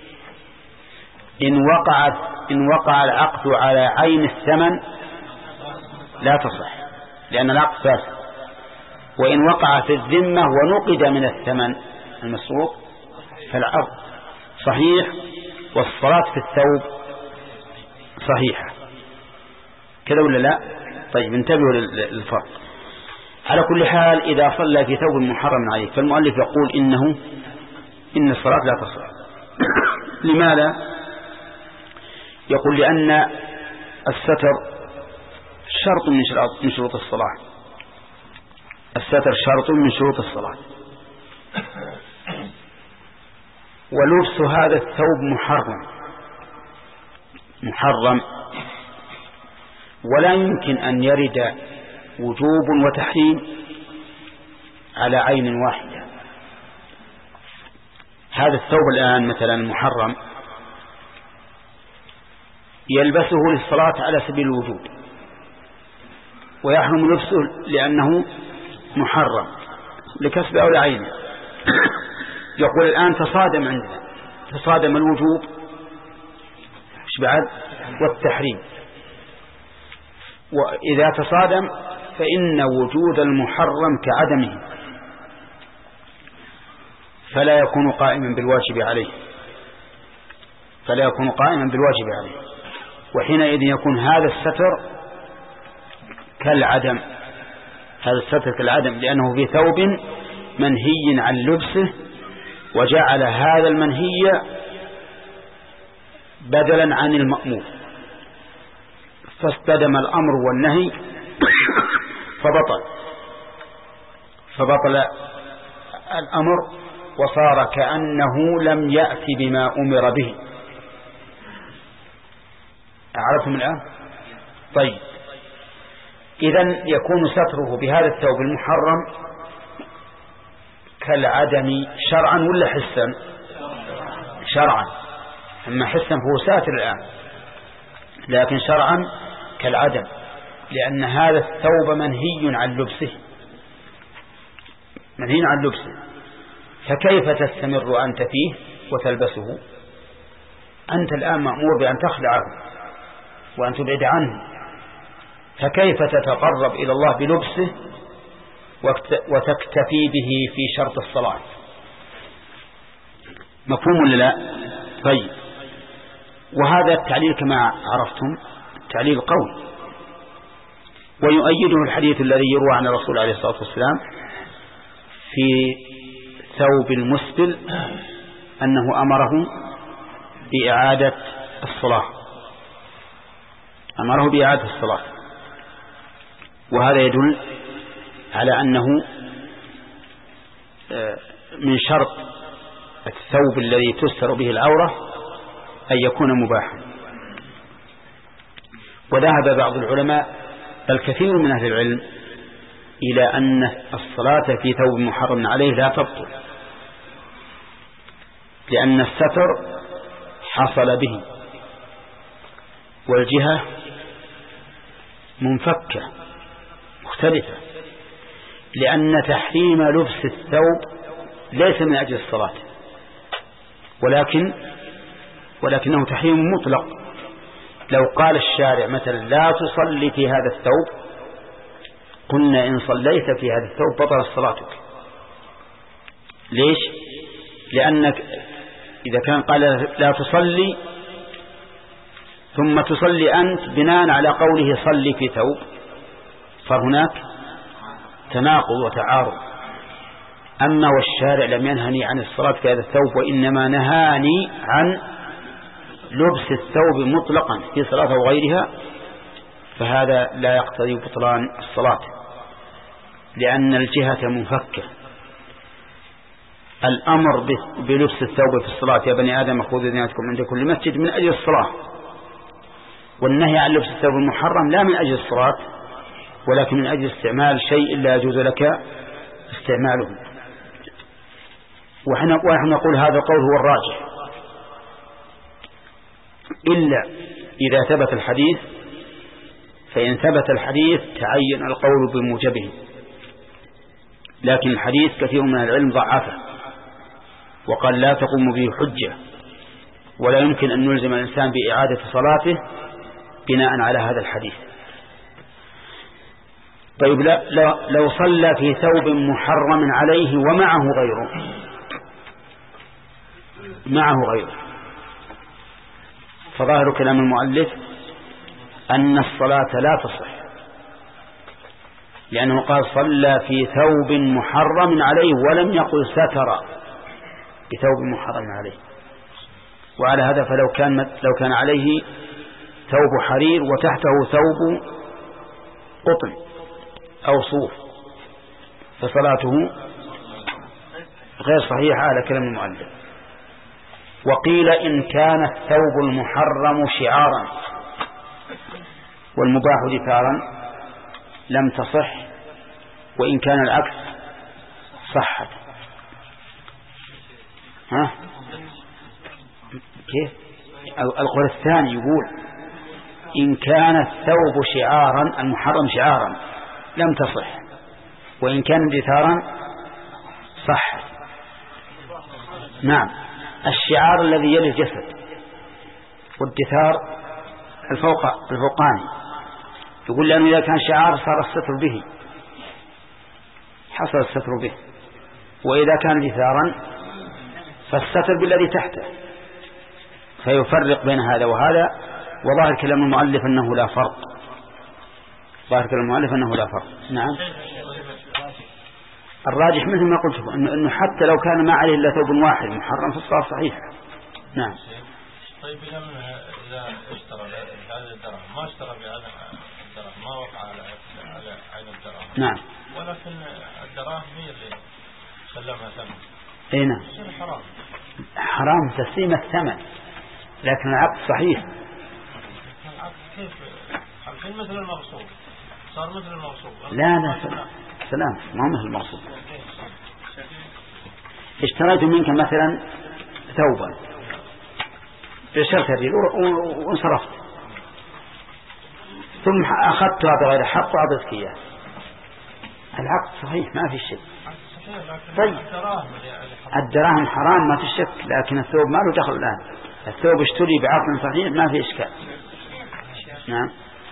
إن وقع إن وقع العقد على عين الثمن لا تصح، لأن العقد فاسد. وإن وقع في الذمة ونقد من الثمن المسروق فالعقد صحيح والصلاة في الثوب صحيحة. كذا ولا لا؟ طيب انتبهوا للفرق. على كل حال إذا صلى في ثوب محرم عليه فالمؤلف يقول إنه إن الصلاة لا تصح. لماذا؟ يقول لأن الستر شرط من شروط من شروط الصلاة، الستر شرط من شروط الصلاة، ولبس هذا الثوب محرم محرم ولا يمكن أن يرد وجوب وتحريم على عين واحدة. هذا الثوب الآن مثلا محرم يلبسه للصلاة على سبيل الوجوب، ويحرم لبسه لأنه محرم لكسب أو لعين. يقول الآن تصادم عندنا، تصادم الوجوب إيش بعد والتحريم، وإذا تصادم فإن وجود المحرم كعدمه، فلا يكون قائما بالواجب عليه فلا يكون قائما بالواجب عليه وحينئذ يكون هذا الستر كالعدم هذا الستر كالعدم لأنه في ثوب منهي عن لبسه، وجعل هذا المنهي بدلا عن المأمور، فاصطدم الأمر والنهي فبطل فبطل الأمر وصار كأنه لم يأتي بما أمر به. أعرفتم الآن؟ طيب، إذن يكون ستره بهذا الثوب المحرم كالعدم شرعا ولا حسا؟ شرعا. أما حسا فهو ساتر الآن، لكن شرعا كالعدم، لأن هذا الثوب منهي عن لبسه منهي عن لبسه فكيف تستمر أنت فيه وتلبسه؟ أنت الآن مأمور بأن تخلعه وأن تبعد عنه، فكيف تتقرب إلى الله بلبسه وتكتفي به في شرط الصلاة؟ مفهوم ولا لا؟ طيب، وهذا التعليل كما عرفتم تعليل قوي، ويؤيده الحديث الذي يروى عن الرسول عليه الصلاة والسلام في ثوب المسبل أنه أمره بإعادة الصلاة أمره بإعادة الصلاة وهذا يدل على أنه من شرط الثوب الذي تستر به العورة أن يكون مباحا. وذهب بعض العلماء بل كثير من أهل العلم إلى أن الصلاة في ثوب محرم عليه لا تبطل، لأن الستر حصل به والجهة منفكة مختلفة، لأن تحريم لبس الثوب ليس من أجل الصلاة ولكن ولكنه تحريم مطلق. لو قال الشارع مثلا لا تصلي في هذا الثوب، قلنا إن صليت في هذا الثوب بطلت صلاتك. ليش؟ لأنك إذا كان قال لا تصلي ثم تصلي أنت بناء على قوله صلي في ثوب، صار هناك تناقض وتعارض. أما والشارع لم ينهني عن الصلاة في هذا الثوب، وإنما نهاني عن لبس الثوب مطلقا في صلاة وغيرها، فهذا لا يقتضي بطلان الصلاة، لأن الجهة منفكة. الأمر بلبس الثوب في الصلاة يا بني آدم خذوا زينتكم عند كل مسجد من أجل الصلاة، والنهي عن لبس الثوب المحرم لا من أجل الصلاة ولكن من أجل استعمال شيء لا يجوز لك استعماله. ونحن نقول هذا القول هو الراجح، إلا إذا ثبت الحديث، فإن ثبت الحديث تعين القول بموجبه، لكن الحديث كثير من العلم ضعفه وقال لا تقوم به حجة، ولا يمكن أن نلزم الإنسان بإعادة صلاته بناء على هذا الحديث. طيب، لو صلى في ثوب محرم عليه ومعه غيره معه غيره فظاهر كلام المؤلف أن الصلاة لا تصح، لأنه قال صلى في ثوب محرم عليه ولم يقل ستر بثوب محرم عليه. وعلى هذا فلو كان لو كان عليه ثوب حرير وتحته ثوب قطن أو صوف فصلاته غير صحيحة على كلام المؤلف. وقيل إن كان الثوب المحرم شعارا والمباح دثارا لم تصح، وإن كان العكس صحت. ها كيف؟ القول الثاني يقول إن كان الثوب شعارا المحرم شعارا لم تصح، وإن كان دثارا صح. نعم، الشعار الذي يلي الجسد، والدثار الفوق الفوقاني. يقول لأنه إذا كان شعار صار الستر به، حصل الستر به، وإذا كان دثارا فالستر بالذي تحته، فيفرق بين هذا وهذا. وظاهر كلام المؤلف أنه لا فرق، ظاهر كلام المؤلف أنه لا فرق. نعم، الراجح مثل ما قلت أنه حتى لو كان ما عليه إلا ثوب واحد محرم فالصلاة صحيحة. نعم. طيب إذا اشترى هذا الدرهم ما اشترى بهذا الدرهم ما وقع على على عين الدرهم. نعم. ولكن الدراهم هي اللي سلمها ثمن. اي نعم. حرام. حرام تسليم الثمن، لكن العقد صحيح. العقد كيف؟ الحين مثل المغصوب، صار مثل المغصوب. لا لا سلام, سلام. ما مثل المغصوب. اشتريت منك مثلا ثوبا بشرط الريل وانصرفت، ثم أخذتها بغير حق وأعطيتك إياه، العقد صحيح ما في شيء. طيب الدراهم حرام ما في شك، لكن الثوب ما له دخل الآن. الثوب اشتري بعقد صحيح ما في إشكال. نعم.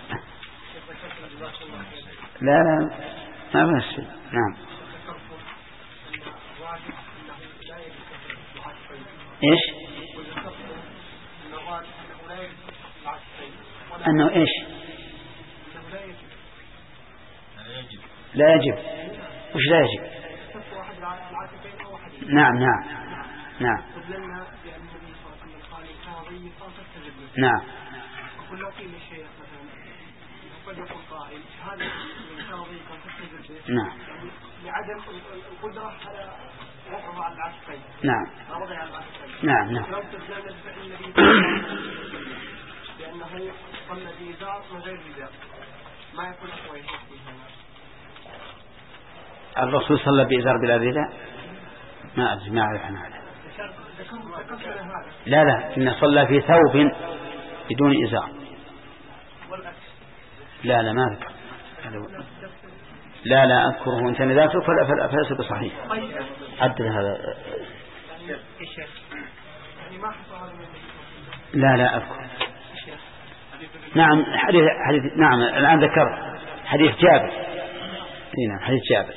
لا لا ما في شيء. نعم. إيش؟ أنه إيش؟ لا يجب. وش لا يجب؟ نعم نعم نعم نعم. نعم لعدم القدرة على وقع على العكسين. نعم نعم نعم. لأنه صلى بإزار وغير إزار ما يكون أقوى. الرسول صلى بإزار بلا رداء؟ ما أدري ما أعرف عن هذا. لا لا، إن صلى في ثوب بدون إزار. لا لا ما أذكر. لا لا أذكره. أنت ذاته فلا فليس بصحيح. عدل هذا. لا لا أذكر. نعم حديث حديث نعم الآن ذكر حديث جابر. نعم حديث جابر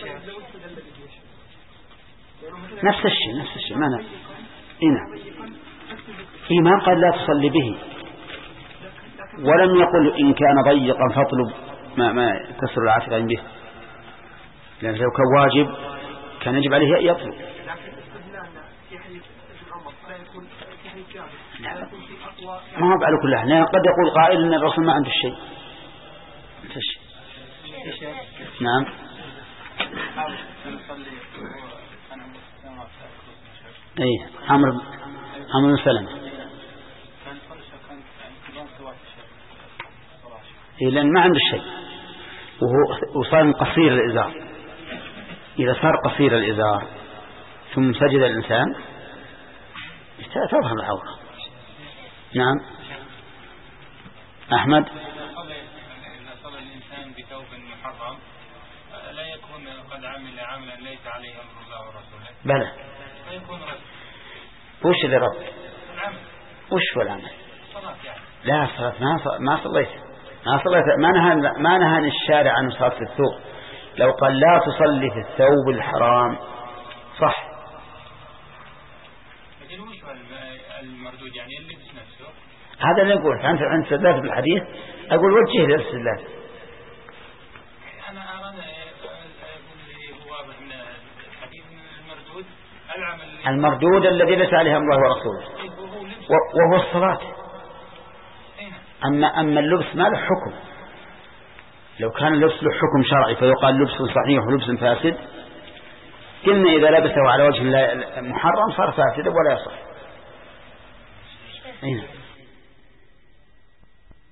نفس الشيء نفس الشيء ما نفس. نعم إيمان قال لا تصلي به، ولم يقل إن كان ضيقا فاطلب ما ما كسر العتق به، لأن لو كان واجب كان يجب عليه يطلب. ما هو على كل حال. قد يقول قائل ان الرسول ما عنده شيء. نعم. اي عمرو عمرو بن سلمة. اي لان ما عنده شيء وهو وصار قصير الازار. اذا صار قصير الازار ثم سجد الانسان تظهر العورة. نعم. أحمد. إذا صلى الإنسان بثوب محرم لا يكون قد عمل عملا ليس عليه أمر الله ورسوله. بلى. فيكون رد. وش اللي رد؟ العمل. وش هو العمل؟ صلاة يعني. لا صلاة ما ما صليت ما صليت ما نهى ما نهى الشارع عن صلاة الثوب. لو قال لا تصلي في الثوب الحرام صح. المردود يعني اللي بس نفسه. هذا اللي نقول. أنت أنت استدلت بالحديث أقول وجه للاستدلال. أنا أرى اللي هو واضح من الحديث المردود العمل المردود الذي ليس عليه الله ورسوله وهو الصلاة. أما أما اللبس ما له حكم. لو كان اللبس له حكم شرعي فيقال لبس صحيح ولبس فاسد، قلنا إذا لبسه على وجه محرم صار فاسد ولا يصح. أين